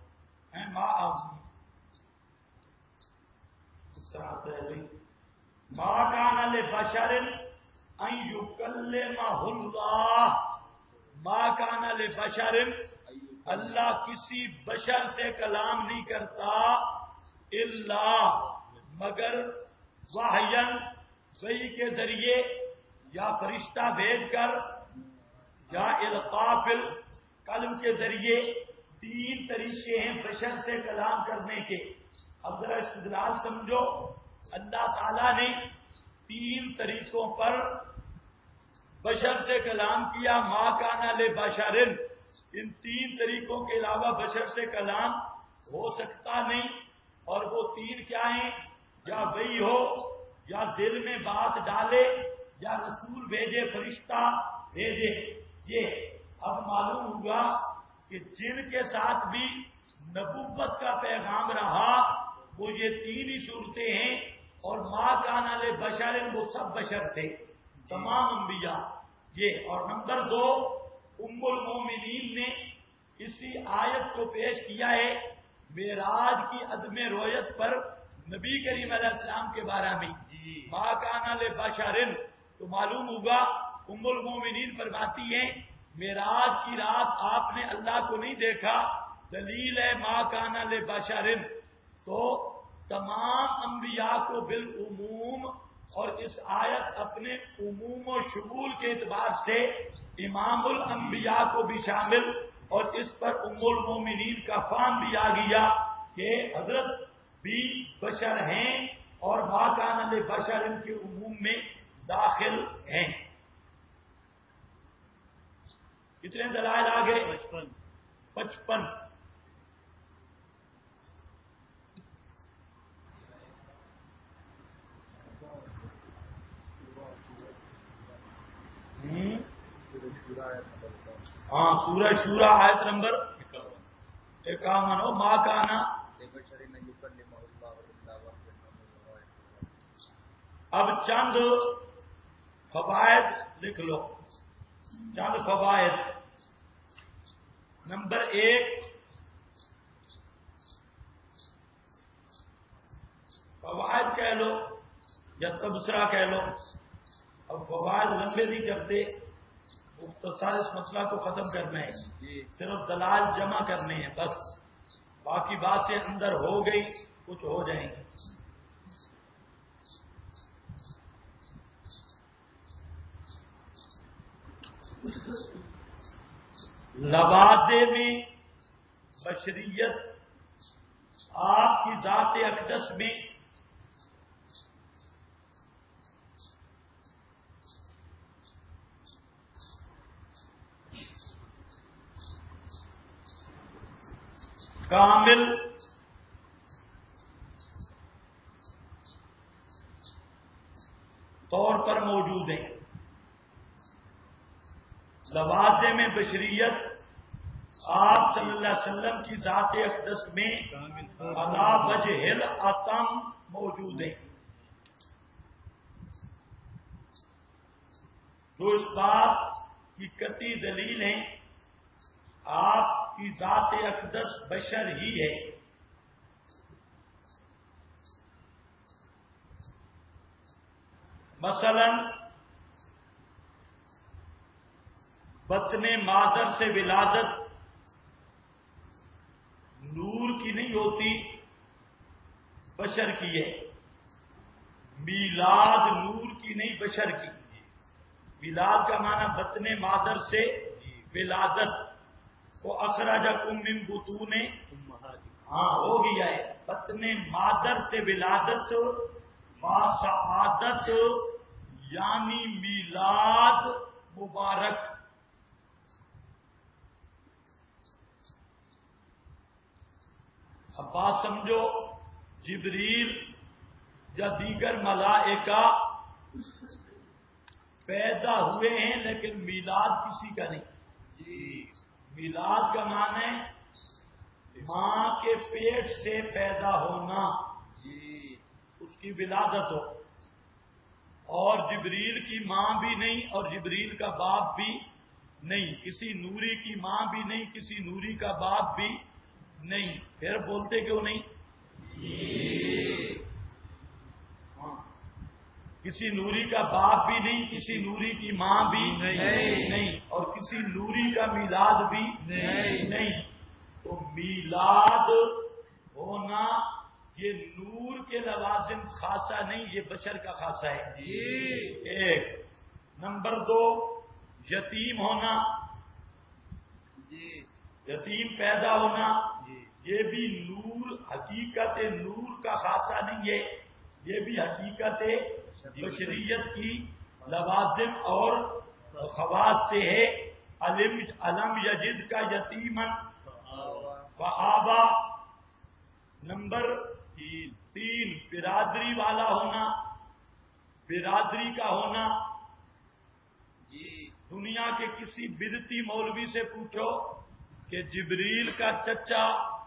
ما کان لبشر ان یکلمہ اللہ، ما کان لبشر، اللہ کسی بشر سے کلام نہیں کرتا، الا مگر وحیًا، وحی کے ذریعے، یا فرشتہ بھیج کر، یا القاء القلم کے ذریعے۔ 3 طریقے ہیں بشر سے کلام کرنے کے۔ اب ذرا استدلال سمجھو، اللہ تعالیٰ نے 3 طریقوں پر بشر سے کلام کیا، ما کان لبشر، ان 3 طریقوں کے علاوہ بشر سے کلام ہو سکتا نہیں، اور وہ 3 کیا ہیں؟ یا وہی ہو، یا دل میں بات ڈالے، یا رسول بھیجے، فرشتہ بھیجے۔ یہ اب معلوم ہوگا کہ جن کے ساتھ بھی نبوت کا پیغام رہا وہ یہ 3 ہی صورتیں ہیں، اور ما کان لبشر وہ سب بشر تھے، تمام انبیاء۔ یہ اور نمبر 2، ام المومنین نے اسی آیت کو پیش کیا ہے معراج کی عدم رویت پر نبی کریم علیہ السلام کے بارے میں، ما کان لبشر۔ تو معلوم ہوگا ام المومنین فرماتی ہیں معراج کی رات آپ نے اللہ کو نہیں دیکھا، دلیل ہے ما کان لبشر۔ تو تمام انبیاء کو بالعموم، اور اس آیت اپنے عموم و شمول کے اعتبار سے امام الانبیاء کو بھی شامل، اور اس پر ام المومنین کا فہم بھی آ گیا کہ حضرت بھی بشر ہیں، اور ما کان لبشر ان کے عموم میں داخل ہیں۔ کتنے دلائل آگے؟ 55۔ ہاں، سورہ شورا آیت نمبر 51۔ ما کانا، اب چند فوائد لکھ لو، چند فوائد۔ نمبر 1، فوائد کہہ لو یا تبصرہ کہہ لو، اب فوائد لمبے نہیں کرتے، مختصر اس مسئلہ کو ختم کرنا ہے، صرف دلائل جمع کرنے ہیں بس، باقی باتیں اندر ہو گئی، کچھ ہو جائیں گے۔ لوازم میں بشریت، آپ کی ذات اقدس میں کامل طور پر موجود ہیں۔ لوازم بشریت آپ صلی اللہ علیہ وسلم کی ذات اقدس میں علی وجہ الاتم موجود ہیں، جو اس بات کی قطعی دلیل ہیں آپ کی ذات اقدس بشر ہی ہے۔ مثلا بطن مادر سے ولادت نور کی نہیں ہوتی، بشر کی ہے۔ میلاد نور کی نہیں بشر کی. میلاد کا معنی بطن مادر سے ولادت کو اخرجکم من بطون ہو گیا ہے. بطن مادر سے ولادت با شہادت یعنی میلاد مبارک. اب بات سمجھو، جبریل یا دیگر ملائکہ پیدا ہوئے ہیں لیکن میلاد کسی کا نہیں. میلاد کا معنی ہے ماں کے پیٹ سے پیدا ہونا، اس کی ولادت ہو. اور جبریل کی ماں بھی نہیں اور جبریل کا باپ بھی نہیں، کسی نوری کی ماں بھی نہیں، کسی نوری کا باپ بھی نہیں. پھر بولتے کیوں نہیں؟ کسی نوری کا باپ بھی نہیں، کسی نوری کی ماں بھی نہیں، اور کسی نوری کا میلاد بھی نہیں. تو میلاد ہونا یہ نور کے لوازم خاصہ نہیں، یہ بشر کا خاصہ ہے. ایک. نمبر 2، یتیم ہونا، یتیم پیدا ہونا، یہ بھی نور، حقیقت نور کا خاصہ نہیں ہے، یہ بھی حقیقت بشریت کی لوازم اور خواص سے ہے. علم یجد کا یتیمن و آبا. نمبر 3، برادری والا ہونا، برادری کا ہونا. دنیا کے کسی بدعتی مولوی سے پوچھو کہ جبریل کا چچا،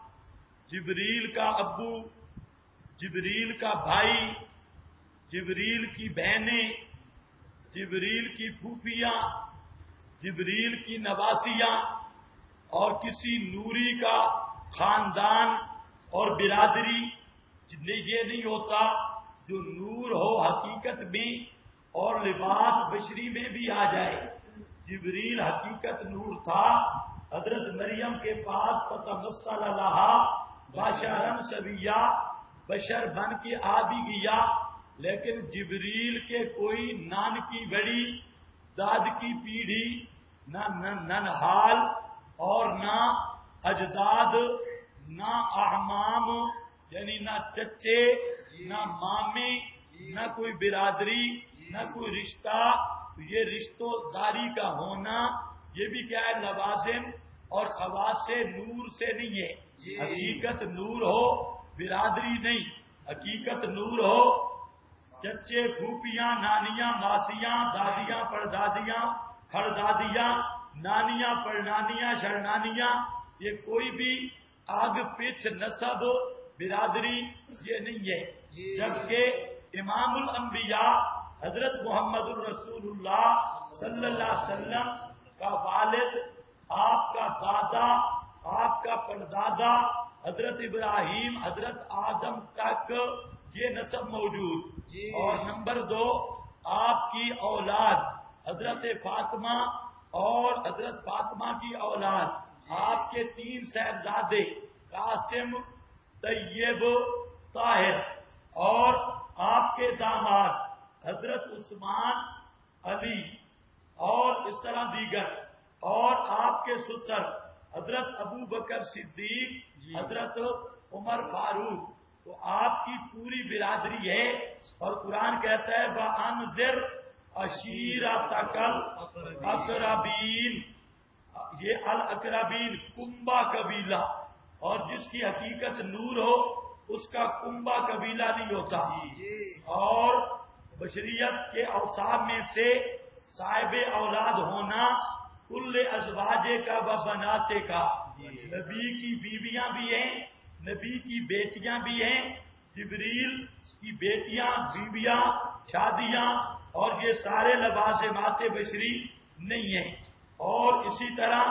جبریل کا ابو، جبریل کا بھائی، جبریل کی بہنیں، جبریل کی پھوپھیاں، جبریل کی نواسیاں، اور کسی نوری کا خاندان اور برادری یہ نہیں ہوتا جو نور ہو حقیقت میں اور لباس بشری میں بھی آ جائے. جبریل حقیقت نور تھا، حضرت مریم کے پاس فتمثل لہا بشرا سویا، بشر بن کے آ بھی گیا، لیکن جبریل کے کوئی نان کی بڑی داد کی پیڑھی، نہ ننہال اور نہ اجداد، نہ اعمام یعنی نہ چچے، نہ مامے، نہ کوئی برادری، نہ کوئی رشتہ. یہ رشتوں داری کا ہونا یہ بھی کیا ہے؟ لوازم اور خواص سے نور سے نہیں ہے. حقیقت نور ہو، برادری نہیں. حقیقت نور ہو، چچے، پھوپیاں، نانیاں، ماسیاں، دادیاں، پردادیاں، پھردادیاں، نانیاں، پڑنانیاں، شرنانیاں، یہ کوئی بھی آگ پچھ نسب برادری یہ نہیں ہے. جبکہ امام الانبیاء حضرت محمد الرسول اللہ صلی اللہ علیہ وسلم کا والد، آپ کا دادا، آپ کا پردادا حضرت ابراہیم، حضرت آدم تک یہ نسب موجود. اور نمبر 2، آپ کی اولاد حضرت فاطمہ اور حضرت فاطمہ کی اولاد، آپ کے 3 صاحبزادے قاسم، طیب، طاہر، اور آپ کے داماد حضرت عثمان، علی، اور اس طرح دیگر، اور آپ کے سسر حضرت ابو بکر صدیق، حضرت عمر فاروق. تو آپ کی پوری برادری ہے. اور قرآن کہتا ہے وَأَنذِرْ عَشِيرَتَكَ الْأَقْرَبِينَ. یہ الاقربین کنبا قبیلہ، اور جس کی حقیقت نور ہو اس کا کنبا قبیلہ نہیں ہوتا. اور بشریت کے اوصاف میں سے صاحب اولاد ہونا، کل ازواجے کا و بناتے کا. نبی کی بیویاں بھی ہیں، نبی کی بیٹیاں بھی ہیں. جبریل کی بیٹیاں، بیویاں، شادیاں اور یہ سارے لوازمات بشری نہیں ہیں. اور اسی طرح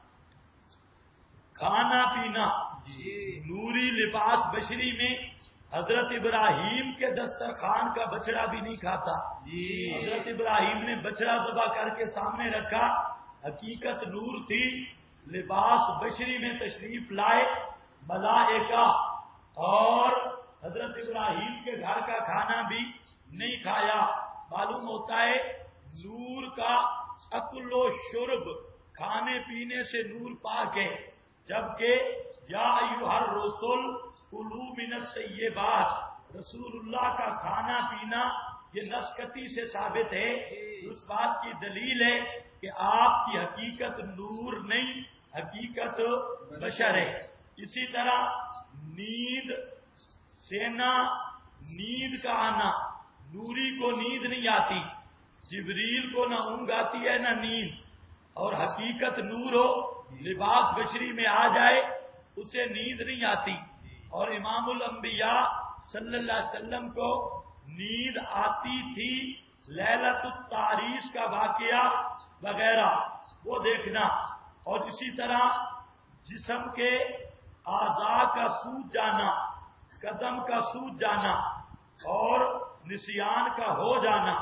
کھانا پینا، نوری لباس بشری میں حضرت ابراہیم کے دسترخوان کا بچڑا بھی نہیں کھاتا. حضرت ابراہیم نے بچڑا ذبح کر کے سامنے رکھا، حقیقت نور تھی. لباس بشری میں تشریف لائے ملائکہ، اور حضرت ابراہیم کے گھر کا کھانا بھی نہیں کھایا. معلوم ہوتا ہے نور کا اکل و شرب، کھانے پینے سے نور پاک ہے، جبکہ یا ایھا الرسل کلوا من الطیبات، رسول اللہ کا کھانا پینا یہ نسکتی سے ثابت ہے. اس بات کی دلیل ہے کہ آپ کی حقیقت نور نہیں، حقیقت بشر ہے. اسی طرح نیند سینا، نیند کا آنا، نوری کو نیند نہیں آتی، جبریل کو نہ اونگ آتی ہے نہ نیند، اور حقیقت نور ہو، لباس بشری میں آ جائے اسے نیند نہیں آتی. اور امام الانبیاء صلی اللہ علیہ وسلم کو نیند آتی تھی، لیلۃ التعریس کا واقعہ وغیرہ وہ دیکھنا. اور اسی طرح جسم کے اعضاء کا سوج جانا، قدم کا سوج جانا اور نسیان کا ہو جانا،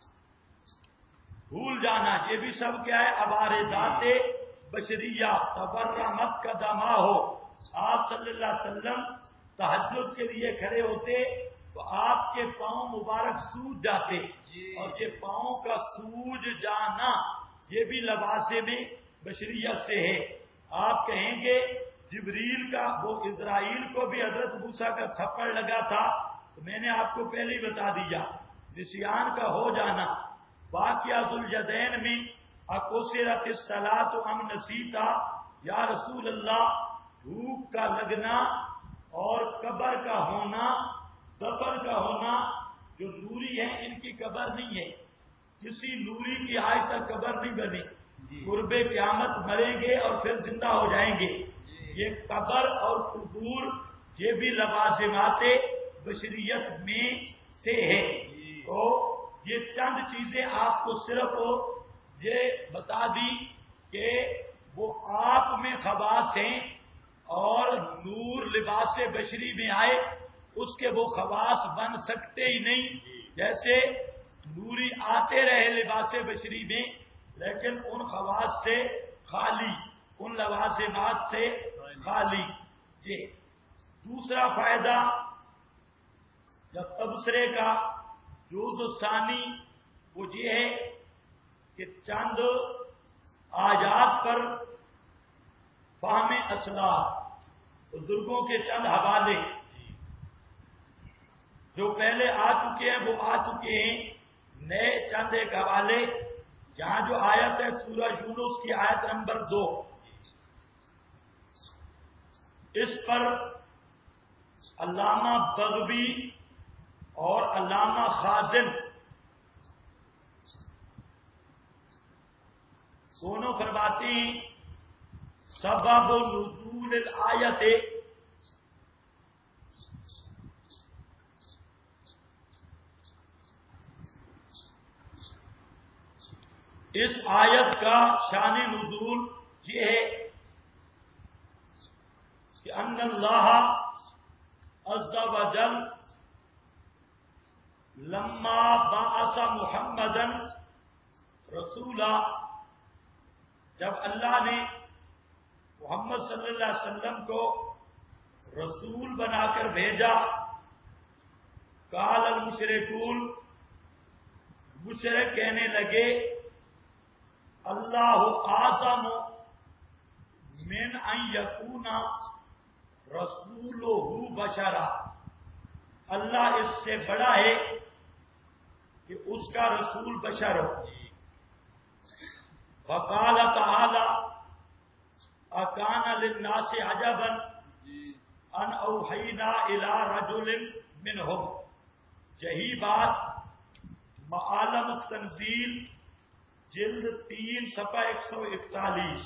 بھول جانا، یہ بھی سب کیا ہے؟ عوارضات بشریہ. تبرمت قدمہ ہو، آپ صلی اللہ علیہ وسلم تہجد کے لیے کھڑے ہوتے تو آپ کے پاؤں مبارک سوج جاتے، اور یہ پاؤں کا سوج جانا یہ بھی لباس میں بشریت سے ہے. آپ کہیں گے جبریل کا، وہ اسرائیل کو بھی حضرت موسیٰ کا تھپڑ لگا تھا، تو میں نے آپ کو پہلے ہی بتا دیا. نسیان کا ہو جانا، واقعہ ذوالجدین میں اکثرت الصلاۃ ام نسیتا، یا رسول اللہ بھوک کا لگنا اور قبر کا ہونا، دفن کا ہونا، جو نوری ہیں ان کی قبر نہیں ہے، کسی نوری کی آج تک قبر نہیں بنی. قرب قیامت مریں گے اور پھر زندہ ہو جائیں گے. یہ قبر اور قبور یہ بھی لوازمات بشریت میں سے ہے. تو یہ چند چیزیں آپ کو صرف یہ بتا دی کہ وہ آپ میں خواص ہیں، اور نور لباس بشری میں آئے اس کے وہ خواص بن سکتے ہی نہیں. جیسے نوری آتے رہے لباس بشری میں لیکن ان خواص سے خالی، ان لوازمات سے خالی. یہ دوسرا فائدہ جب تبصرے کا جزء ثانی وہ یہ ہے کہ چند آیات پر فہم اسلاف، بزرگوں کے چند حوالے جو پہلے آ چکے ہیں وہ آ چکے ہیں، نئے چند ایک حوالے. یہاں جو آیت ہے سورہ یونس کی آیت نمبر 2، اس پر علامہ بغوی اور علامہ خازن دونوں فرماتے ہیں سبب نزول الآیت، اس آیت کا شان نزول یہ ہے کہ ان اللہ عز و جل لما بعث محمدا رسولا، جب اللہ نے محمد صلی اللہ علیہ وسلم کو رسول بنا کر بھیجا، قال المشرکون، مشرک کہنے لگے اللہ اعظم من ان یکون رسولہ بشرا، اللہ اس سے بڑا ہے کہ اس کا رسول بشر ہو. فقال تعالی اکان للناس عجبا ان اوحینا الی رجل منہم، یہی بات معالم التنزیل جلد 3 صفحہ 141،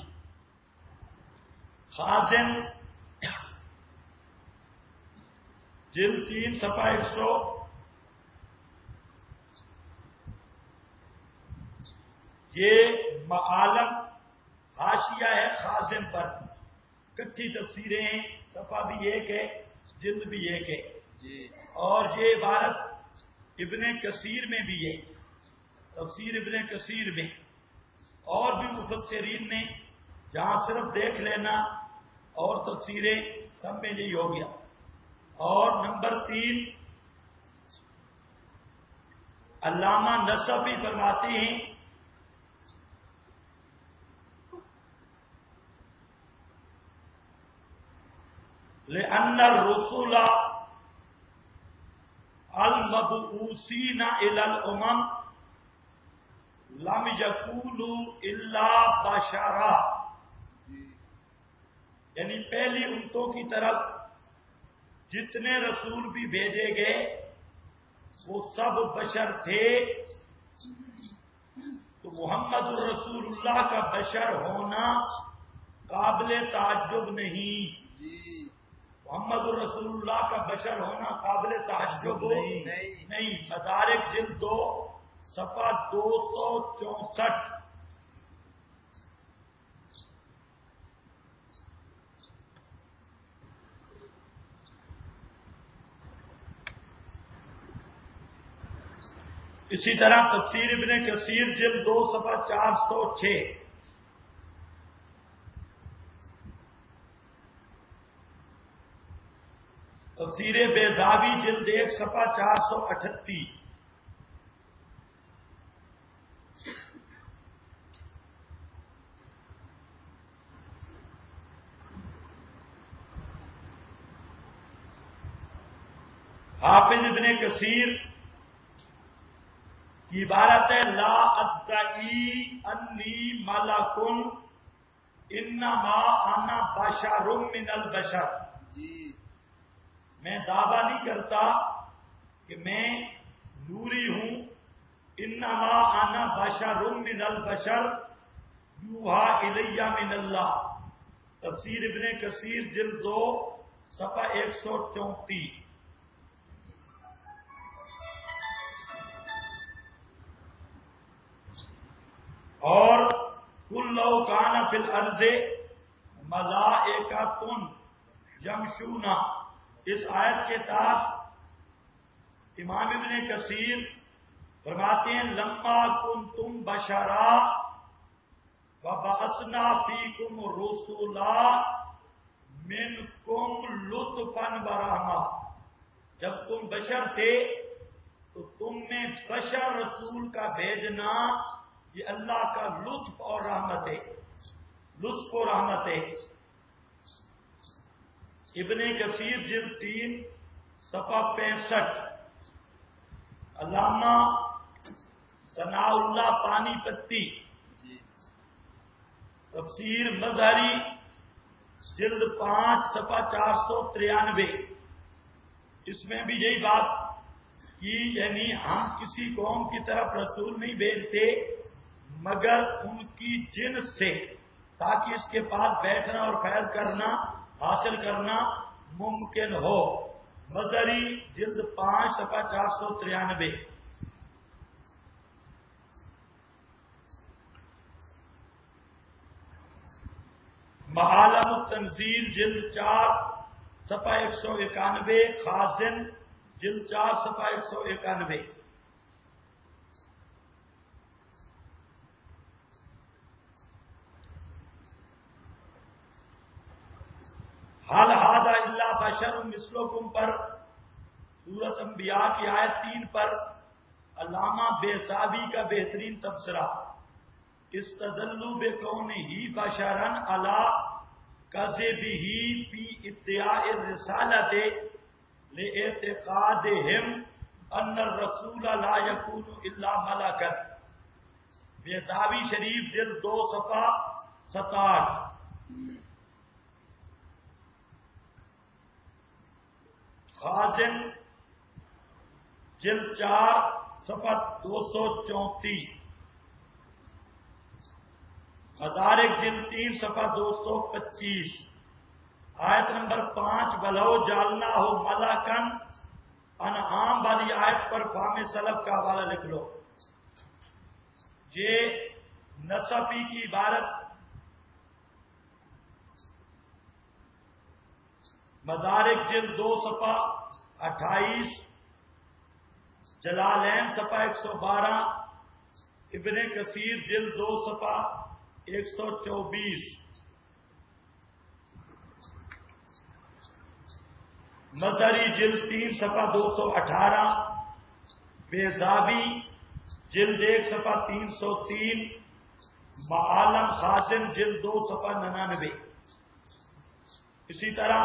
خازن جلد 3 صفحہ 100، یہ معالم حاشیہ ہے خازن پر، کٹھی تفسیریں ہیں، صفحہ بھی ایک ہے جلد بھی ایک ہے. اور یہ عبارت ابن کثیر میں بھی ہے، تفسیر ابن کثیر میں، اور بھی مفسرین نے، جہاں صرف دیکھ لینا اور تفسیریں سب میں یہی ہو گیا. اور نمبر 3 علامہ نصفی فرماتے ہیں لأن الرسل المبعوثین الی الامم لم یکونوا الا بشرا، یعنی پہلی امتوں کی طرف جتنے رسول بھی بھیجے گئے وہ سب بشر تھے، تو محمد الرسول اللہ کا بشر ہونا قابل تعجب نہیں، محمد الرسول اللہ کا بشر ہونا قابل تعجب نہیں۔ مدارک جلد 2 صفحہ 264۔ اسی طرح تفسیر ابن کثیر جلد 2 صفحہ 406، تفسیر بیضاوی جلد 1 صفحہ 438، حافظ ابن کثیر کی عبارت ہے لا ادعی انی ملک انما انا بشر من البشر، میں دعویٰ نہیں کرتا کہ میں نوری ہوں، انما انا بشر من البشر یوحی الی من اللہ، تفسیر ابن کثیر جلد 2 صفحہ 134۔ اور کلو کان فی الارض ملائکۃ یمشون، اس آیت کے تحت امام ابن کثیر فرماتے ہیں لما کنتم بشرا وبعثنا فیکم رسولا منکم لطفا ورحمہ، جب تم بشر تھے تو تم میں بشر رسول کا بھیجنا یہ اللہ کا لطف اور رحمت ہے، لطف و رحمت ہے۔ ابن کثیر جلد 3 صفحہ 65، علامہ ثناء اللہ پانی پتی تفسیر مظہری جلد 5 صفحہ 493، اس میں بھی یہی بات کی، یعنی ہم کسی قوم کی طرف رسول نہیں بھیجتے مگر ان کی جنس سے، تاکہ اس کے پاس بیٹھنا اور فیض کرنا حاصل کرنا ممکن ہو، مظہری جلد 5 صفحہ 493۔ معالم التنزیل جلد 4 صفحہ 191، خازن جلد 4 صفحہ 191۔ حل ھذا الا بشر مثلکم پر سورۃ انبیاء کی آیت 3 پر علامہ بیضاوی کا بہترین تبصرہ، استدلوا بکونہ بشرا علی کذبہ فی ادعاء الرسالۃ لاعتقادہم ان الرسول لا یکون الا ملکا، بیضاوی شریف جلد 2 صفحہ 67، خازن جلد 4 صفحہ 234، مدارک جلد 3 صفحہ 225، آیت نمبر 5 بلو جالنا ہو ملکن، انعام والی آیت پر فہم سلف کا حوالہ لکھ لو۔ یہ نصفی کی عبارت مدارک جلد 2 صفحہ 28، جلالین صفحہ 112، ابن کثیر جلد 2 صفحہ 124، مظہری جلد 3 صفحہ 218، بیضاوی جلد 1 صفحہ 303، معالم خازن جلد 2 صفحہ 99۔ اسی طرح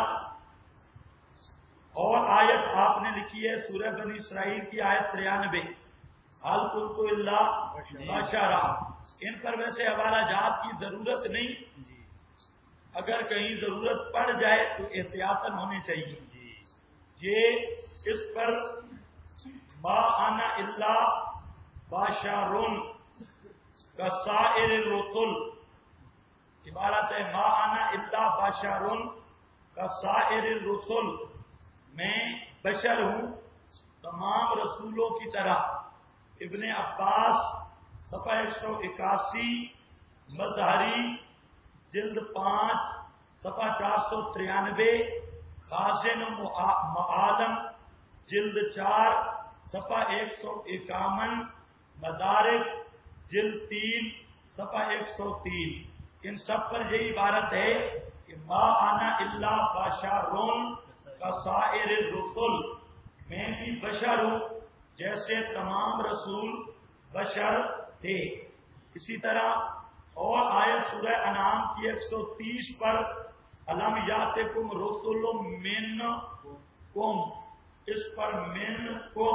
اور آیت آپ نے لکھی ہے سورہ بنی اسرائیل کی آیت 93، حل قلت الا بشرا۔ ان پر ویسے حوالہ جات کی ضرورت نہیں، اگر کہیں ضرورت پڑ جائے تو احتیاطاً ہونے چاہیے۔ یہ اس پر ما انا الا بشر کسائر الرسل، عبارت ہے ما انا الا بشر کسائر الرسل، میں بشر ہوں تمام رسولوں کی طرح۔ ابن عباس صفحہ 181، مظہری جلد 5 صفحہ 493، خازن معالم جلد 4 صفحہ 151، مدارک جلد 3 صفحہ 103۔ ان سب پر یہی عبارت ہے کہ ما انا الا بشر کسائر الرسل، میں بھی بشر ہوں جیسے تمام رسول بشر تھے۔ اسی طرح اور آیت سورہ انعام کی 130 پر الم یاتکم رسل منکم، اس پر منکم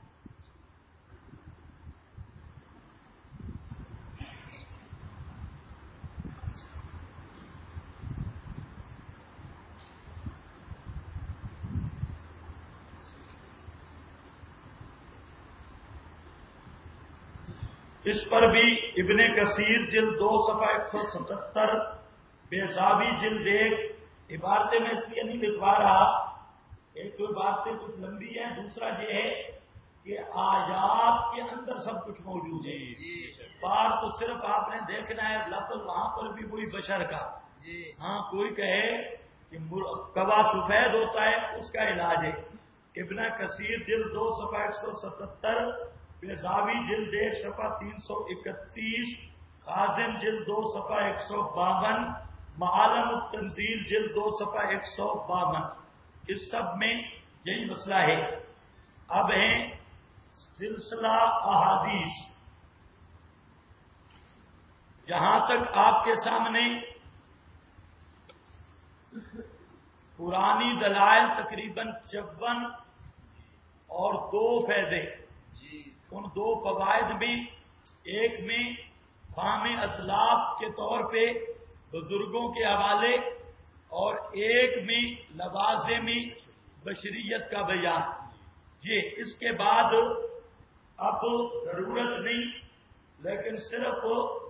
اس پر بھی ابن کثیر جلد 2 صفحہ 177، بیضاوی جلد 1۔ عبارتیں میں اس لیے نہیں لکھوا رہا، ایک تو عبارتیں کچھ لمبی ہیں، دوسرا یہ ہے کہ آیات کے اندر سب کچھ موجود ہے۔ بات تو صرف آپ نے دیکھنا ہے لفظ وہاں پر بھی وہی بشر کا۔ ہاں کوئی کہے کہ کوا سفید ہوتا ہے اس کا علاج ہے۔ ابن کثیر جلد 2 صفحہ 177، بیضاوی جلد 1 صفحہ 331، خازن جلد 2 صفحہ 152، معالم التنزیل جلد 2 صفحہ 152۔ اس سب میں یہی مسئلہ ہے۔ اب ہیں سلسلہ احادیث۔ جہاں تک آپ کے سامنے پرانی دلائل تقریباً 54 اور 2 فائدے، ان 2 فوائد میں ایک میں فہم اسلاف کے طور پہ بزرگوں کے حوالے، اور ایک میں لوازم بشریت کا بیان۔ یہ اس کے بعد اب ضرورت نہیں، لیکن صرف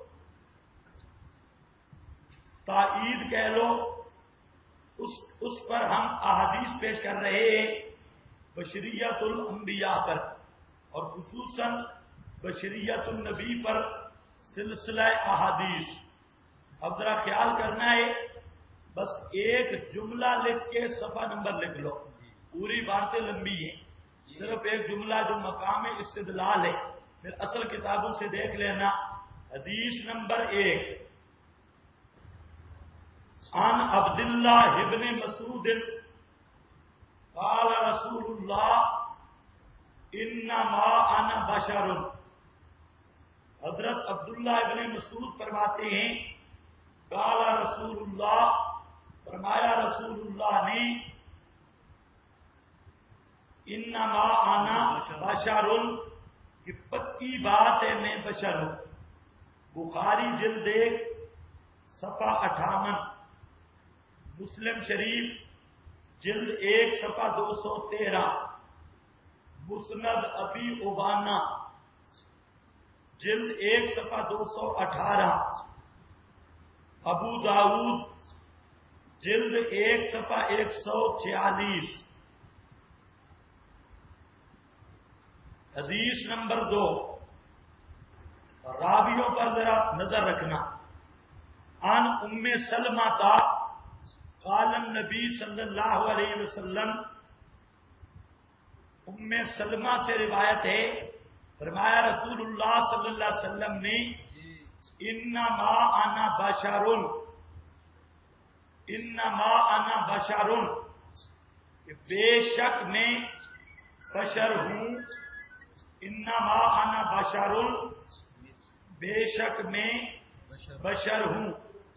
تائید کہہ لو، اس پر ہم احادیث پیش کر رہے ہیں بشریت الانبیاء پر، اور خصوصاً بشریت النبی پر سلسلہ احادیث۔ اب ذرا خیال کرنا ہے، بس ایک جملہ لکھ کے صفحہ نمبر لکھ لو، پوری باتیں لمبی ہیں، صرف ایک جملہ جو مقام استدلال ہے، پھر اصل کتابوں سے دیکھ لینا۔ حدیث نمبر 1، عن عبداللہ ابن مسعود قال رسول اللہ انما انا بشر۔ حضرت عبداللہ ابن مسعود فرماتے ہیں قال رسول اللہ، فرمایا رسول اللہ نے انما انا بشر، کہ پکی بات ہے میں بشر ہوں۔ بخاری جلد 1 صفحہ 58، مسلم شریف جلد 1 صفحہ 213، مسند ابی عوانہ جلد 1 صفحہ 218، ابو داؤد جلد 1 صفحہ 146۔ حدیث نمبر 2، راویوں پر ذرا نظر رکھنا۔ عن ام سلمہ قال النبی صلی اللہ علیہ وسلم، ام سلمہ سے روایت ہے، فرمایا رسول اللہ صلی اللہ علیہ وسلم نے انما انا بشر، انما انا بشر، کہ بے شک میں بشر ہوں، انما انا بشر، بے شک میں بشر ہوں.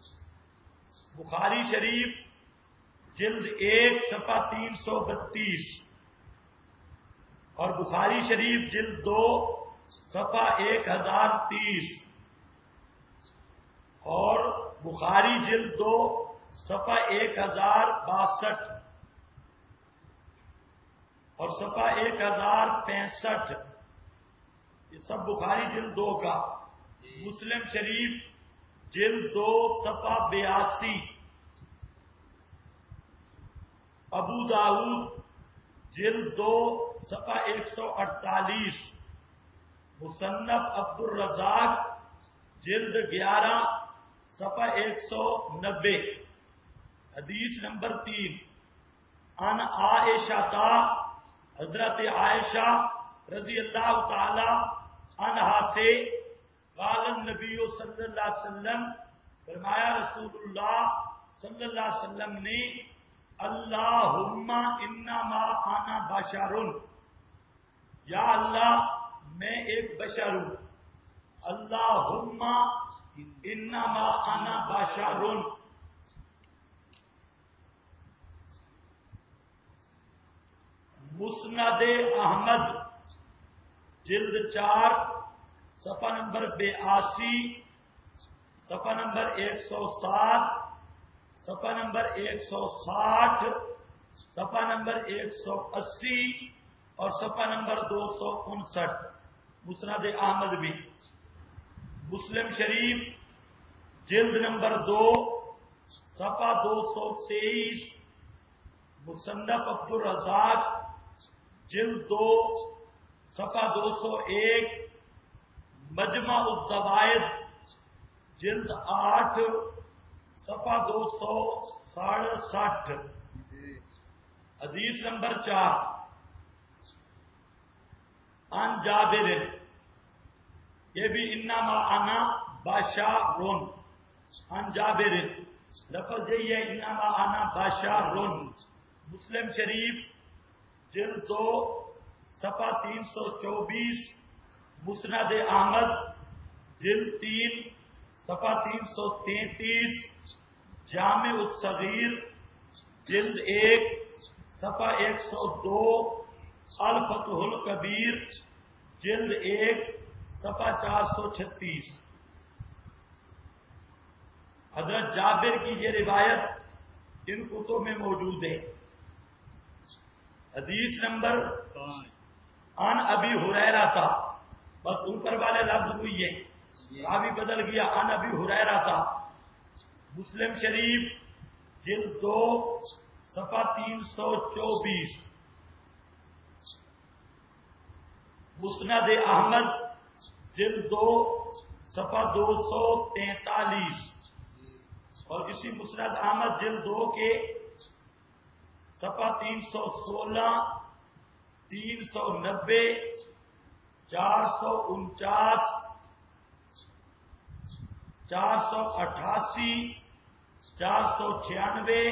بخاری شریف جلد 1 صفحہ 332 اور بخاری شریف جلد 2 صفحہ 1030 اور بخاری جلد 2 صفحہ 1062 اور صفحہ 1065. یہ سب بخاری جلد 2 کا. مسلم شریف جلد 2 صفحہ 82. ابو داؤد جلد 2 صفحہ 148. مصنف عبد الرزاق جلد 11 صفحہ 190. حدیث نمبر 3 ان عائشہ، حضرت عائشہ رضی اللہ تعالی عنہا سے قال النبی صلی اللہ علیہ وسلم، فرمایا رسول اللہ صلی اللہ علیہ وسلم نے، اللہم انما انا بشر، یا اللہ میں ایک بشر ہوں. اللہم انما انا بشر. مسند احمد جلد 4 صفحہ نمبر 82، صفحہ نمبر 107، صفحہ نمبر 160، صفحہ نمبر 180 اور صفحہ نمبر 259. مسند احمد بھی. مسلم شریف جلد نمبر 2 صفحہ 223. مصنف عبد الرزاق جلد 2 صفحہ 201. مجمع الزوائد جلد 8 صفحہ 267. حدیث نمبر 4 ان جابر، یہ بھی انما انا بشر. ان جابر لفظ یہی ہے انما انا بشر. مسلم شریف جلد 2 صفحہ 324. مسند احمد جلد 3 صفحہ 333. جامع الصغیر جلد 1 صفحہ 102. الفتح الکبیر جلد 1 صفحہ 436. حضرت جابر کی یہ روایت ان کتب میں موجود ہے. حدیث نمبر ان ابی ہریرہ تھا، بس اوپر والے لفظ ہوئی ہے، راوی بدل گیا. ان ابی ہریرہ تھا. مسلم شریف جلد 2 صفحہ 324. مسند احمد جلد 2 صفحہ 243 اور اسی مسند احمد جلد 2 کے صفحہ 316، 390، 449، 488، 496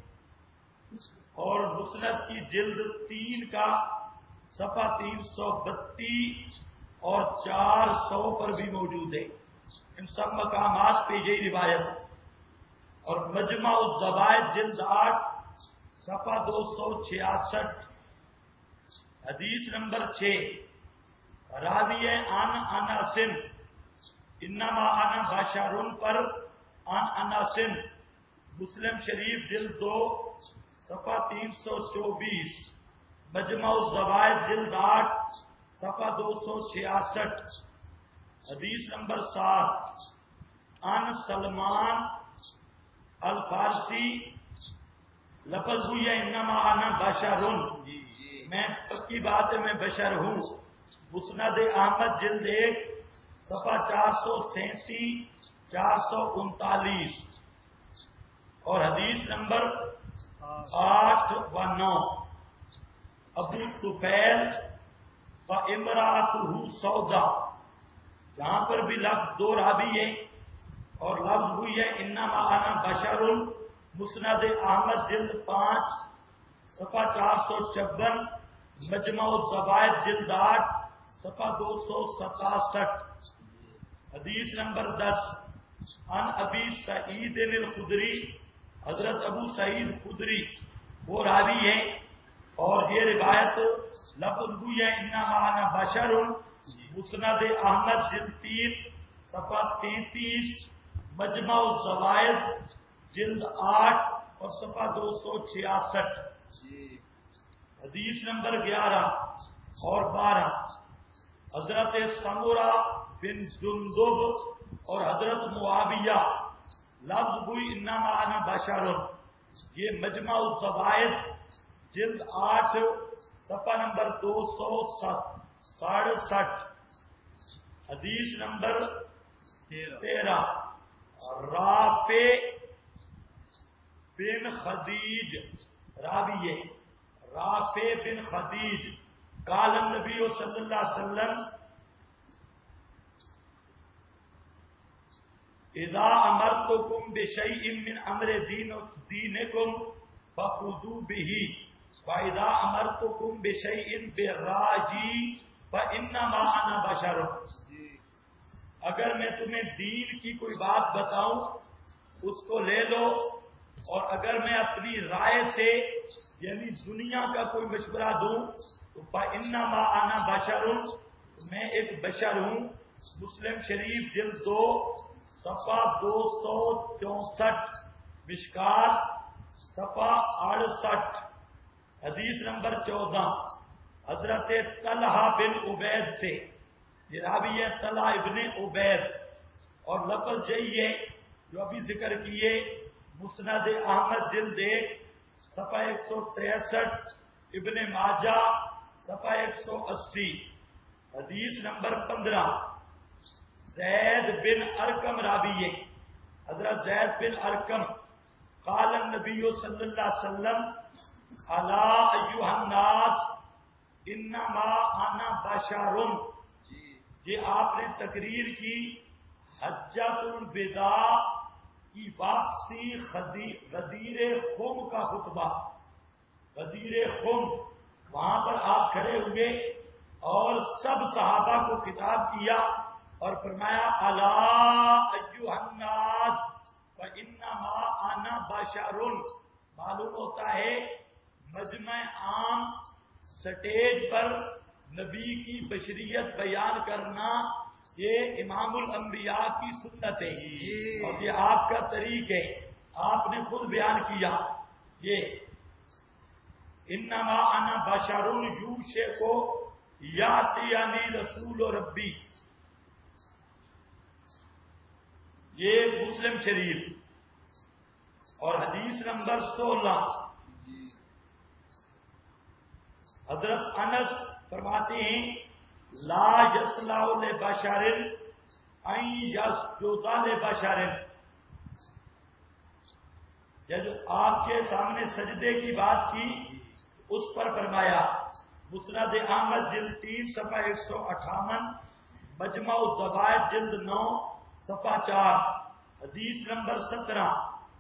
اور مسند کی جلد 3 کا صفحہ 332 اور 400 پر بھی موجود ہے. ان سب مقامات پہ یہی روایت. اور مجمع الزوائد جلد 8 صفحہ 266. حدیث نمبر 6 راوی ان انس انما انا بشر پر ان انس. مسلم شریف جلد 2 صفحہ 324. مجمع الزوائد جلد 8 صفحہ 266. حدیث نمبر 7 ان سلمان الفارسی لفظ ہوئی ہے انما انا بشر، میں پکی بات ہے میں بشر ہوں. مسند احمد جلد 1 صفحہ 437، 439 اور حدیث نمبر 8 و 9. ابو طفیل و امرأتہ سودا، یہاں پر بھی لفظ 2 راوی ہیں اور لفظ ہوئی ہے انما انا بشر. مسند احمد جلد 5 صفحہ 456. مجمع الزوائد جلد 8 صفحہ 267. حدیث نمبر 10. عن ابی سعید الخدری، حضرت ابو سعید خدری وہ راوی ہیں، اور یہ روایت لفظ ہوئی ہے انما انا بشر. مسند احمد جلد 3 صفحہ 33، مجمع الزوائد جلد 8 اور صفحہ 266. حدیث نمبر 11 اور 12. حضرت سمورہ بن جندب اور حضرت معاویہ لفظ ہوئی انما انا بشر. یہ مجمع الزوائد جلد 8 صفحہ نمبر 267. حدیث نمبر 13. رافع بن خدیج راوی، رافع بن خدیج قال النبی صلی اللہ علیہ وسلم اذا امرتکم بشیء من امر دینکم فخذوا به واذا امرتکم بشیء بالراجی فانما انا بشر. اگر میں تمہیں دین کی کوئی بات بتاؤں اس کو لے لو، اور اگر میں اپنی رائے سے یعنی دنیا کا کوئی مشورہ دوں تو فانما انا بشر، میں ایک بشر ہوں. مسلم شریف جلد 2 صفحہ 264، مشکات صفحہ 68. حدیث نمبر 14. حضرت طلحہ بن عبید سے، یہ راوی ہے طلحہ ابن عبید، اور لفظ یہی ہے جو ابھی ذکر کیے. مسند احمد جلد 1 صفحہ 163، ابن ماجہ صفحہ 180. حدیث نمبر 15. زید بن ارقم راوی ہے، حضرت زید بن ارقم قال النبی صلی اللہ علیہ وسلم الا ایھا الناس انما انا بشر. یہ آپ نے تقریر کی حجۃ الوداع کی واپسی غدیر خم کا خطبہ. غدیر خم، وہاں پر آپ کھڑے ہوئے اور سب صحابہ کو خطاب کیا اور فرمایا الا ایھا الناس فانما انا بشر. معلوم ہوتا ہے مجمع عام سٹیج پر نبی کی بشریت بیان کرنا یہ امام الانبیاء کی سنت ہے، اور یہ آپ کا طریق ہے. آپ نے خود بیان کیا یہ انما انا بشر یوشک یاتینی رسول ربی. یہ مسلم شریف. اور حدیث نمبر 16. حضرت انس فرماتے ہیں لا یصلح لبشر ان یسجد لبشر. جب آپ کے سامنے سجدے کی بات کی اس پر فرمایا. مسند احمد جلد 3 صفحہ 158، مجمع الزوائد جلد 9 صفحہ 4. حدیث نمبر 17.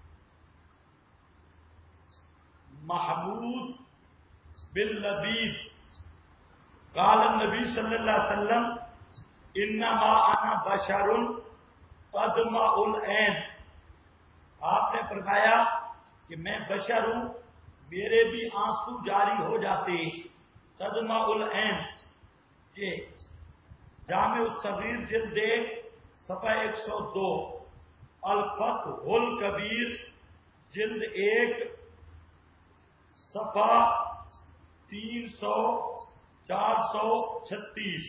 محمود بن لبید قال النبی صلی اللہ علیہ وسلم انما انا بشر تدمع العین. آپ نے فرمایا کہ میں بشر ہوں، میرے بھی آنسو جاری ہو جاتے. تدمع العین یہ جامع الصغیر جلد 1 صفحہ 102. الفتح الکبیر جلد 1 صفحہ 436.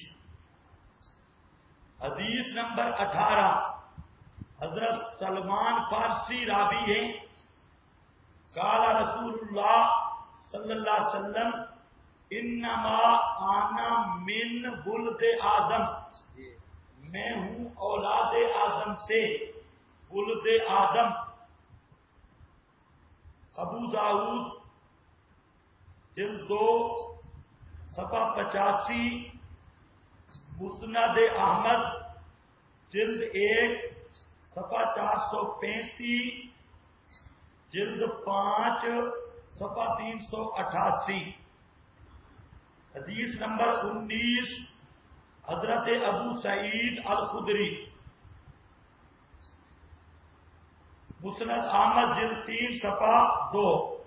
حدیث نمبر 18. حضرت سلمان فارسی راوی ہیں قال رسول اللہ صلی اللہ علیہ وسلم انما انا من ولد آدم. میں ہوں اولاد آدم سے، ولد آدم. ابو داؤد جلد 2 صفحہ 85، مسند احمد جلد 1 صفحہ 435، جلد 5 صفحہ 388. حدیث نمبر 19. حضرت ابو سعید الخدری، مسند احمد جلد 3 صفحہ 2،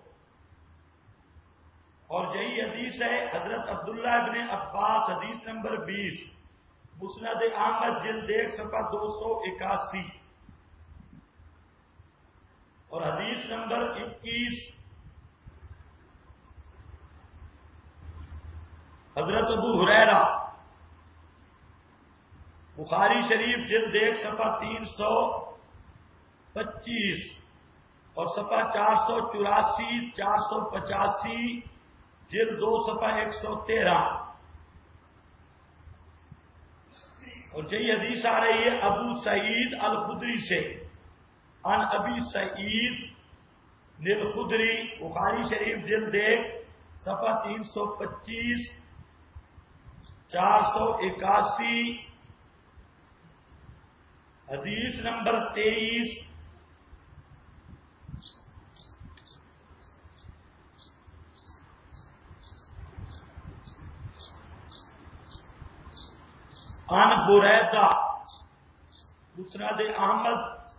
اور یہی حدیث ہے حضرت عبداللہ ابن عباس، حدیث نمبر 20، مسند احمد جلد 1 صفحہ 281، اور حدیث نمبر 21 حضرت ابو ہریرہ، بخاری شریف جلد 1 صفحہ 325 اور صفحہ 484 485، جلد 2 صفحہ 113، اور یہی حدیث آ رہی ہے ابو سعید الخدری سے، عن ابی سعید الخدری، بخاری شریف جلد 1 صفحہ 325 481، حدیث نمبر 23، عن بریدہ، مسند احمد۔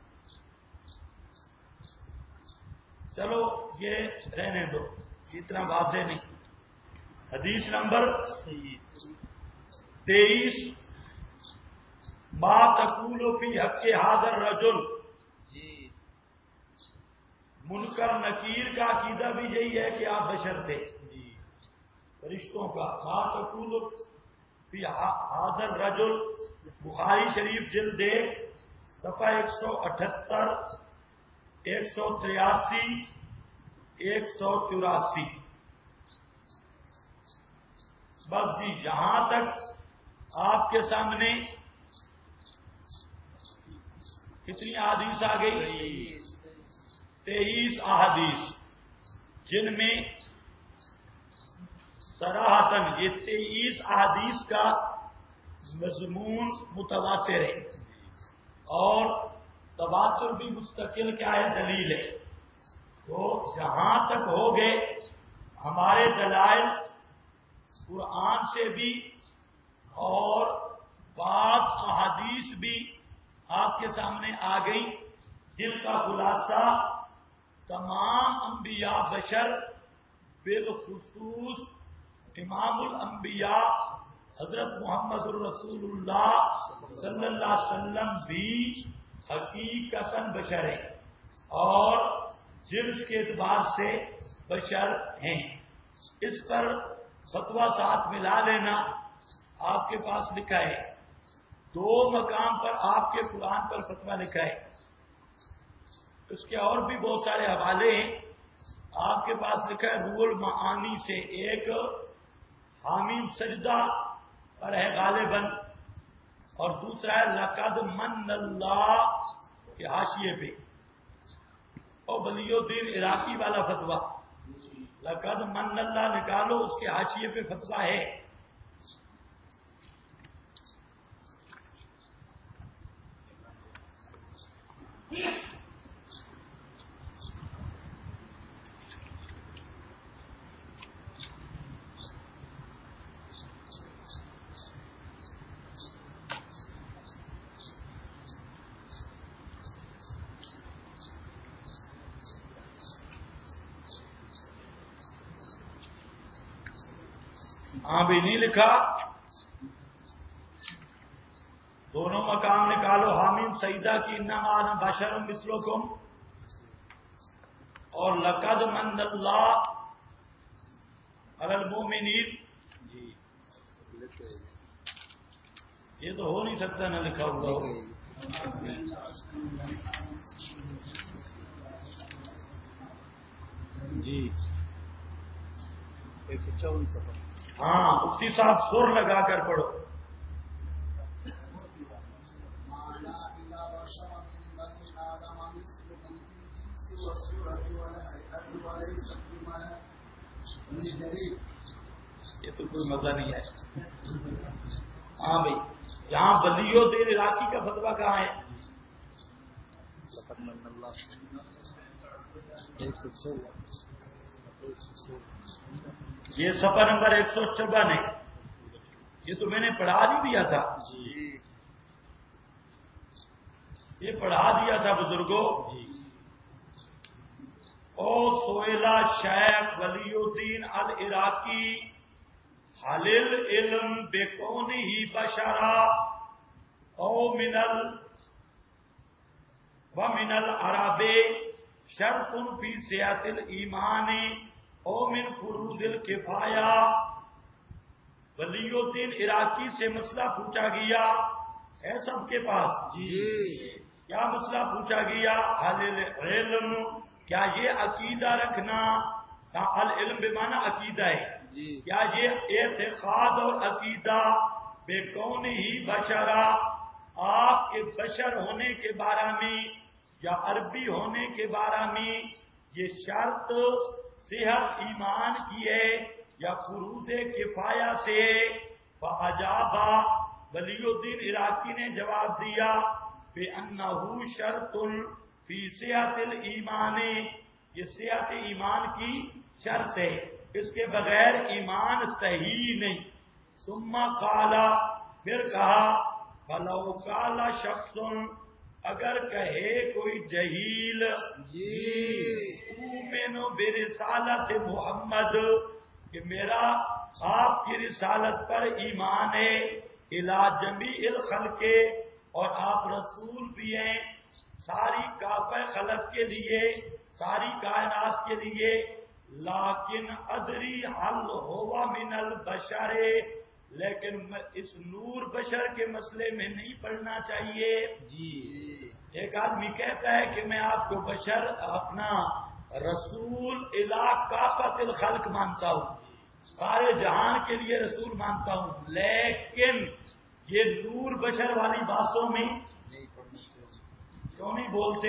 چلو یہ رہنے دو، اتنا واضح نہیں۔ حدیث نمبر 23، ما تقول فی حق ھذا الرجل، منکر نکیر کا عقیدہ بھی یہی ہے کہ آپ بشر تھے، فرشتوں کا۔ ما تقول فی ھذا الرجل، بخاری شریف جلد 1 صفحہ 178 183 184۔ بس جی جہاں تک آپ کے سامنے کتنی احادیث آ گئی؟ 23 احادیث، جن میں صراحتاً یہ 23 احادیث کا مضمون متواتر ہے، اور تواتر بھی مستقل کیا ہے؟ دلیل ہے۔ تو جہاں تک ہو گئے ہمارے دلائل قرآن سے بھی اور بعض احادیث بھی آپ کے سامنے آ گئی، جن کا خلاصہ تمام انبیاء بشر، بالخصوص امام الانبیاء حضرت محمد الرسول اللہ صلی اللہ علیہ وسلم بھی حقیقتاً بشر ہیں، اور جنس کے اعتبار سے بشر ہیں۔ اس پر فتویٰ ساتھ ملا لینا، آپ کے پاس لکھا ہے 2 مقام پر آپ کے قرآن پر فتویٰ لکھا ہے، اس کے اور بھی بہت سارے حوالے ہیں۔ آپ کے پاس لکھا ہے روح المعانی سے، ایک حامیم سجدہ پر ہے غالباً، اور دوسرا ہے لقد من اللہ کے حاشیے پہ، اور ولی الدین عراقی والا فتویٰ لقد من اللہ نکالو، اس کے حاشیے پہ فتویٰ ہے۔ ہاں بھی نہیں لکھا، دونوں مقام نکالو، حامیم سیدہ کی انما انا بشر مثلکم، اور لقد من اللہ علی المؤمنین، یہ تو ہو نہیں سکتا نہ لکھا ہوا ہو۔ جی 154 صفحہ۔ ہاں مفتی صاحب سر لگا کر پڑھو۔ یہ تو کوئی مزہ نہیں ہے۔ ہاں بھائی، یہاں ولی الدین عراقی کا فتویٰ کہاں ہے؟ یہ صفحہ نمبر 154 ہے، یہ تو میں نے پڑھا نہیں دیا تھا، یہ پڑھا دیا تھا بزرگوں. او سویلا شیخ ولی الدین العراقی حل العلم بکونہ بشرا او ومن العرب شرط فی صحت الایمان او من فروض الکفایہ. ولی الدین عراقی سے مسئلہ پوچھا گیا ہے سب کے پاس. کیا مسئلہ پوچھا گیا؟ حل العلم، کیا یہ عقیدہ رکھنا، العلم بمعنی عقیدہ ہے، کیا یہ اعتقاد اور عقیدہ بے کون ہی بشرا، آپ کے بشر ہونے کے بارے میں یا عربی ہونے کے بارے میں یہ شرط صحت ایمان کی ہے یا فروض کفایہ سے؟ فاجابا، ولی الدین عراقی نے جواب دیا بِأَنَّهُ شَرْطٌ فِي صِحَةِ الْإِيمَانِ، یہ صحت ایمان کی شرط ہے، اس کے بغیر ایمان صحیح نہیں. ثم قال، پھر کہا فَلَوْ قَالَ شَخْصٌ، اگر کہے کوئی جہیل اؤمن برسالت محمد، کہ میرا آپ کی رسالت پر ایمان ہے، الی جمیع الخلق، اور آپ رسول بھی ہیں ساری کافہ خلق کے لیے، ساری کائنات کے لیے، لیکن ادری حل ہوا من البشر، لیکن اس نور بشر کے مسئلے میں نہیں پڑھنا چاہیے. ایک آدمی کہتا ہے کہ میں آپ کو بشر اپنا رسول الی کافۃ الخلق مانتا ہوں، سارے جہان کے لیے رسول مانتا ہوں، لیکن یہ نور بشر والی باتوں میں کیوں نہیں بولتے؟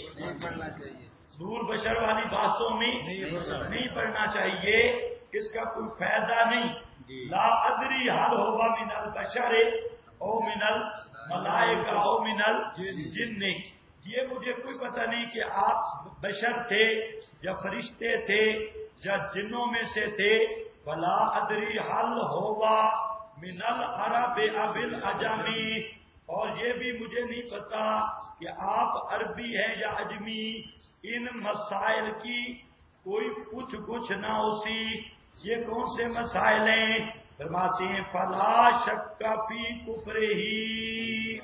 نور بشر والی باتوں میں نہیں پڑھنا چاہیے، اس کا کوئی فائدہ نہیں. لا ادری حل ہوگا من البشر او من الملائکہ او من الجن، یہ مجھے کوئی پتہ نہیں کہ آپ بشر تھے یا فرشتے تھے یا جنوں میں سے تھے. ولا ادری حل ہوگا من العرب اب العجمی، اور یہ بھی مجھے نہیں پتا کہ آپ عربی ہیں یا عجمی. ان مسائل کی کوئی پوچھ گچھ نہ ہوتی. یہ کون سے مسائل ہیں؟ فرماتے ہیں فلا شک فی کفرہ،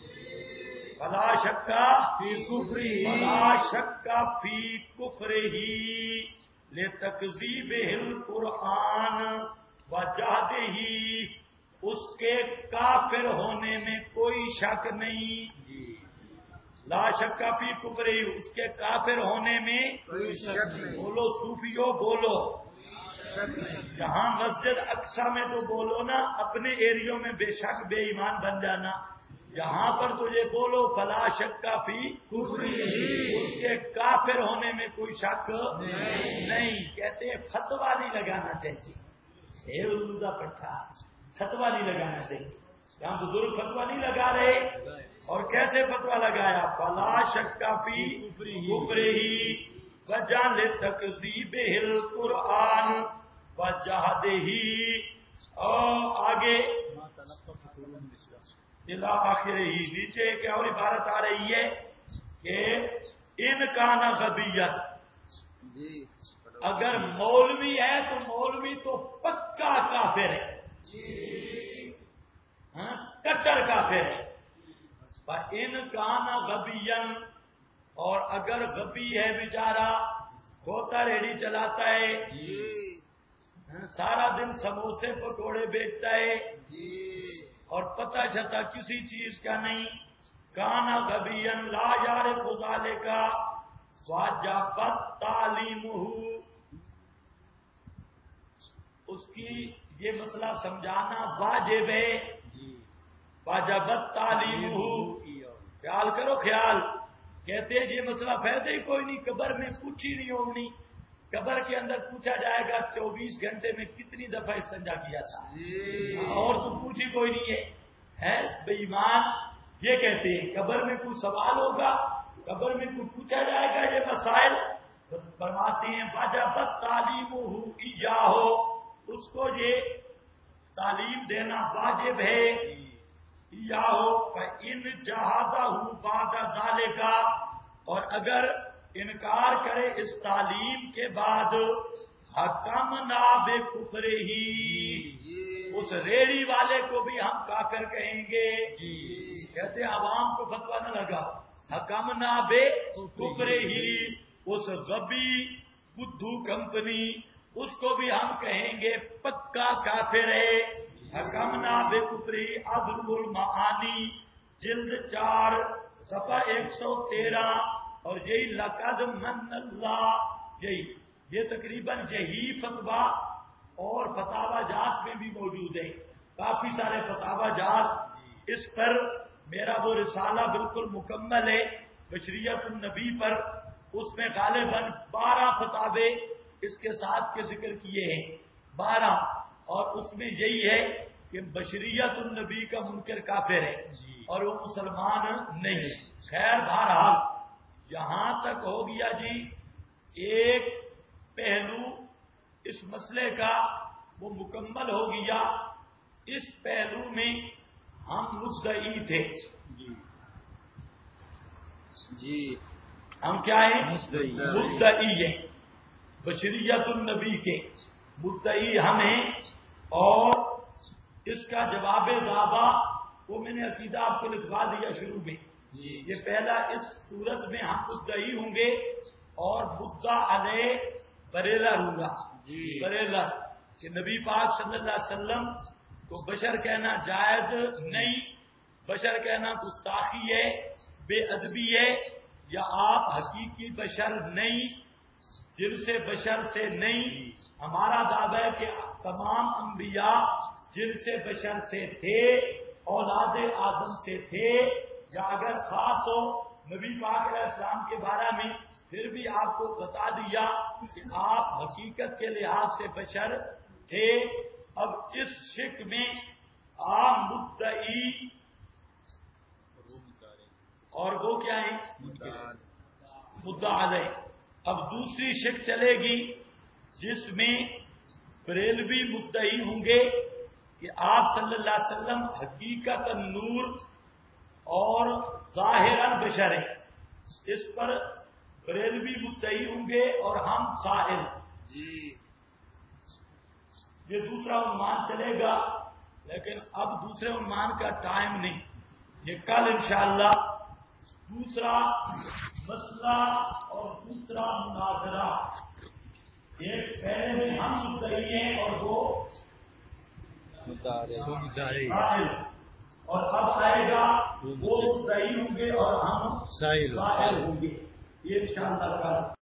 فلا شک فی کفرہ، فلا شک فی کفرہ لتکذیبہ القرآن وجہدہ، اس کے کافر ہونے میں کوئی شک نہیں. لا شک فی کفرہ، اس کے کافر ہونے میں کوئی شک نہیں. بولو صوفیو بولو، جہاں مسجد اقصی میں تو بولو نا اپنے ایریوں میں بے شک بے ایمان بن جانا، یہاں پر تو یہ بولو فلا شک فی کفرہ، اس کے کافر ہونے میں کوئی شک نہیں. کہتے ہیں فتویٰ نہیں لگانا چاہیے، اردو پٹھا فتویٰ نہیں لگانا چاہیے. یہاں بزرگ فتویٰ نہیں لگا رہے، اور کیسے فتویٰ لگایا؟ فلا شک فی کفرہ وجعل تکذیبہ القرآن وجہدہ، اور آگے الى آخرہ، نیچے ایک اور عبارت آ رہی ہے کہ ان کان غبیت، اگر مولوی ہے تو مولوی تو پکا کافر ہے، کٹر کافر ہے. ان کان غبین، اور اگر غبی ہے بیچارہ، کھوتا ریڑھی چلاتا ہے، سارا دن سموسے پکوڑے بیچتا ہے اور پتہ چلتا کسی چیز کا نہیں، کانا غبین لا یعرف ذالک واجبت تعلیمہ، اس کی یہ مسئلہ سمجھانا واجب ہے. واجبت تعلیمہ، خیال کرو خیال. کہتے ہیں یہ مسئلہ فائدہ ہی کوئی نہیں، قبر میں پوچھی نہیں ہونی، قبر کے اندر پوچھا جائے گا 24 گھنٹے میں کتنی دفعہ استنجا کیا تھا، اور تو پوچھی کوئی نہیں ہے بے ایمان. یہ کہتے ہیں قبر میں کوئی سوال ہوگا، قبر میں کوئی پوچھا جائے گا یہ مسائل. فرماتے ہیں واجبت تعلیمہ ایاہ، اس کو یہ تعلیم دینا واجب ہے، یا ہو ان جہازہ بعد ذالک، اور اگر انکار کرے اس تعلیم کے بعد حکمنا بکفرہ، اس ریڑی والے کو بھی ہم کافر کہیں گے. کہتے عوام کو فتویٰ نہ لگا، حکمنا بکفرہ، اس غبی بدھو کمپنی اس کو بھی ہم کہیں گے پکا کافر ہے. حکمنا بکفرہ، اظہر المعانی جلد 4 صفحہ 113. اور یہی لقد من اللہ، یہ تقریباً یہی فتویٰ اور فتاوا جات میں بھی موجود ہے. کافی سارے فتاوا جات اس پر، میرا وہ رسالہ بالکل مکمل ہے بشریت النبی پر، اس میں غالباً 12 فتاوے اس کے ساتھ کے ذکر کیے ہیں، 12. اور اس میں یہی ہے کہ بشریت النبی کا منکر کافر ہے اور وہ مسلمان نہیں. خیر بہرحال یہاں تک ہو گیا جی. ایک پہلو اس مسئلے کا وہ مکمل ہو گیا. اس پہلو میں ہم مدعی تھے. جی ہم کیا ہیں؟ مدعی ہیں، بشریت النبی کے مدعی ہم ہیں. اور اس کا جواب دعویٰ وہ میں نے عقیدہ آپ کو لکھوا دیا شروع میں. یہ پہلا اس صورت میں ہم مدعی ہوں گے اور مدعا علیہ بریلہ ہوگا. بریلہ کہ نبی پاک صلی اللہ علیہ وسلم کو بشر کہنا جائز نہیں، بشر کہنا گستاخی ہے، بے ادبی ہے، یا آپ حقیقی بشر نہیں، جن سے بشر سے نہیں. ہمارا دعویٰ ہے کہ تمام انبیاء جن سے بشر سے تھے، اولاد آدم سے تھے. یا اگر خاص ہو نبی پاک علیہ السلام کے بارے میں پھر بھی آپ کو بتا دیا کہ آپ حقیقت کے لحاظ سے بشر تھے. اب اس شک میں آپ مدعی اور وہ کیا ہیں؟ مدعا علیہ. اب دوسری شک چلے گی جس میں بریلوی مدعی ہوں گے کہ آپ صلی اللہ علیہ وسلم حقیقت نور اور ظاہراً بشر ہیں. اس پر بریلوی مدعی ہوں گے اور ہم سائل. یہ دوسرا عنوان چلے گا، لیکن اب دوسرے عنوان کا ٹائم نہیں. یہ کل انشاءاللہ دوسرا مسئلہ اور دوسرا مناظرہ. ایک پہلے میں ہم مدعی ہیں اور وہ مدعی، اور اب آئے گا وہ مدعی ہوں گے اور ہم سائل ہوں گے. یہ انشاءاللہ کل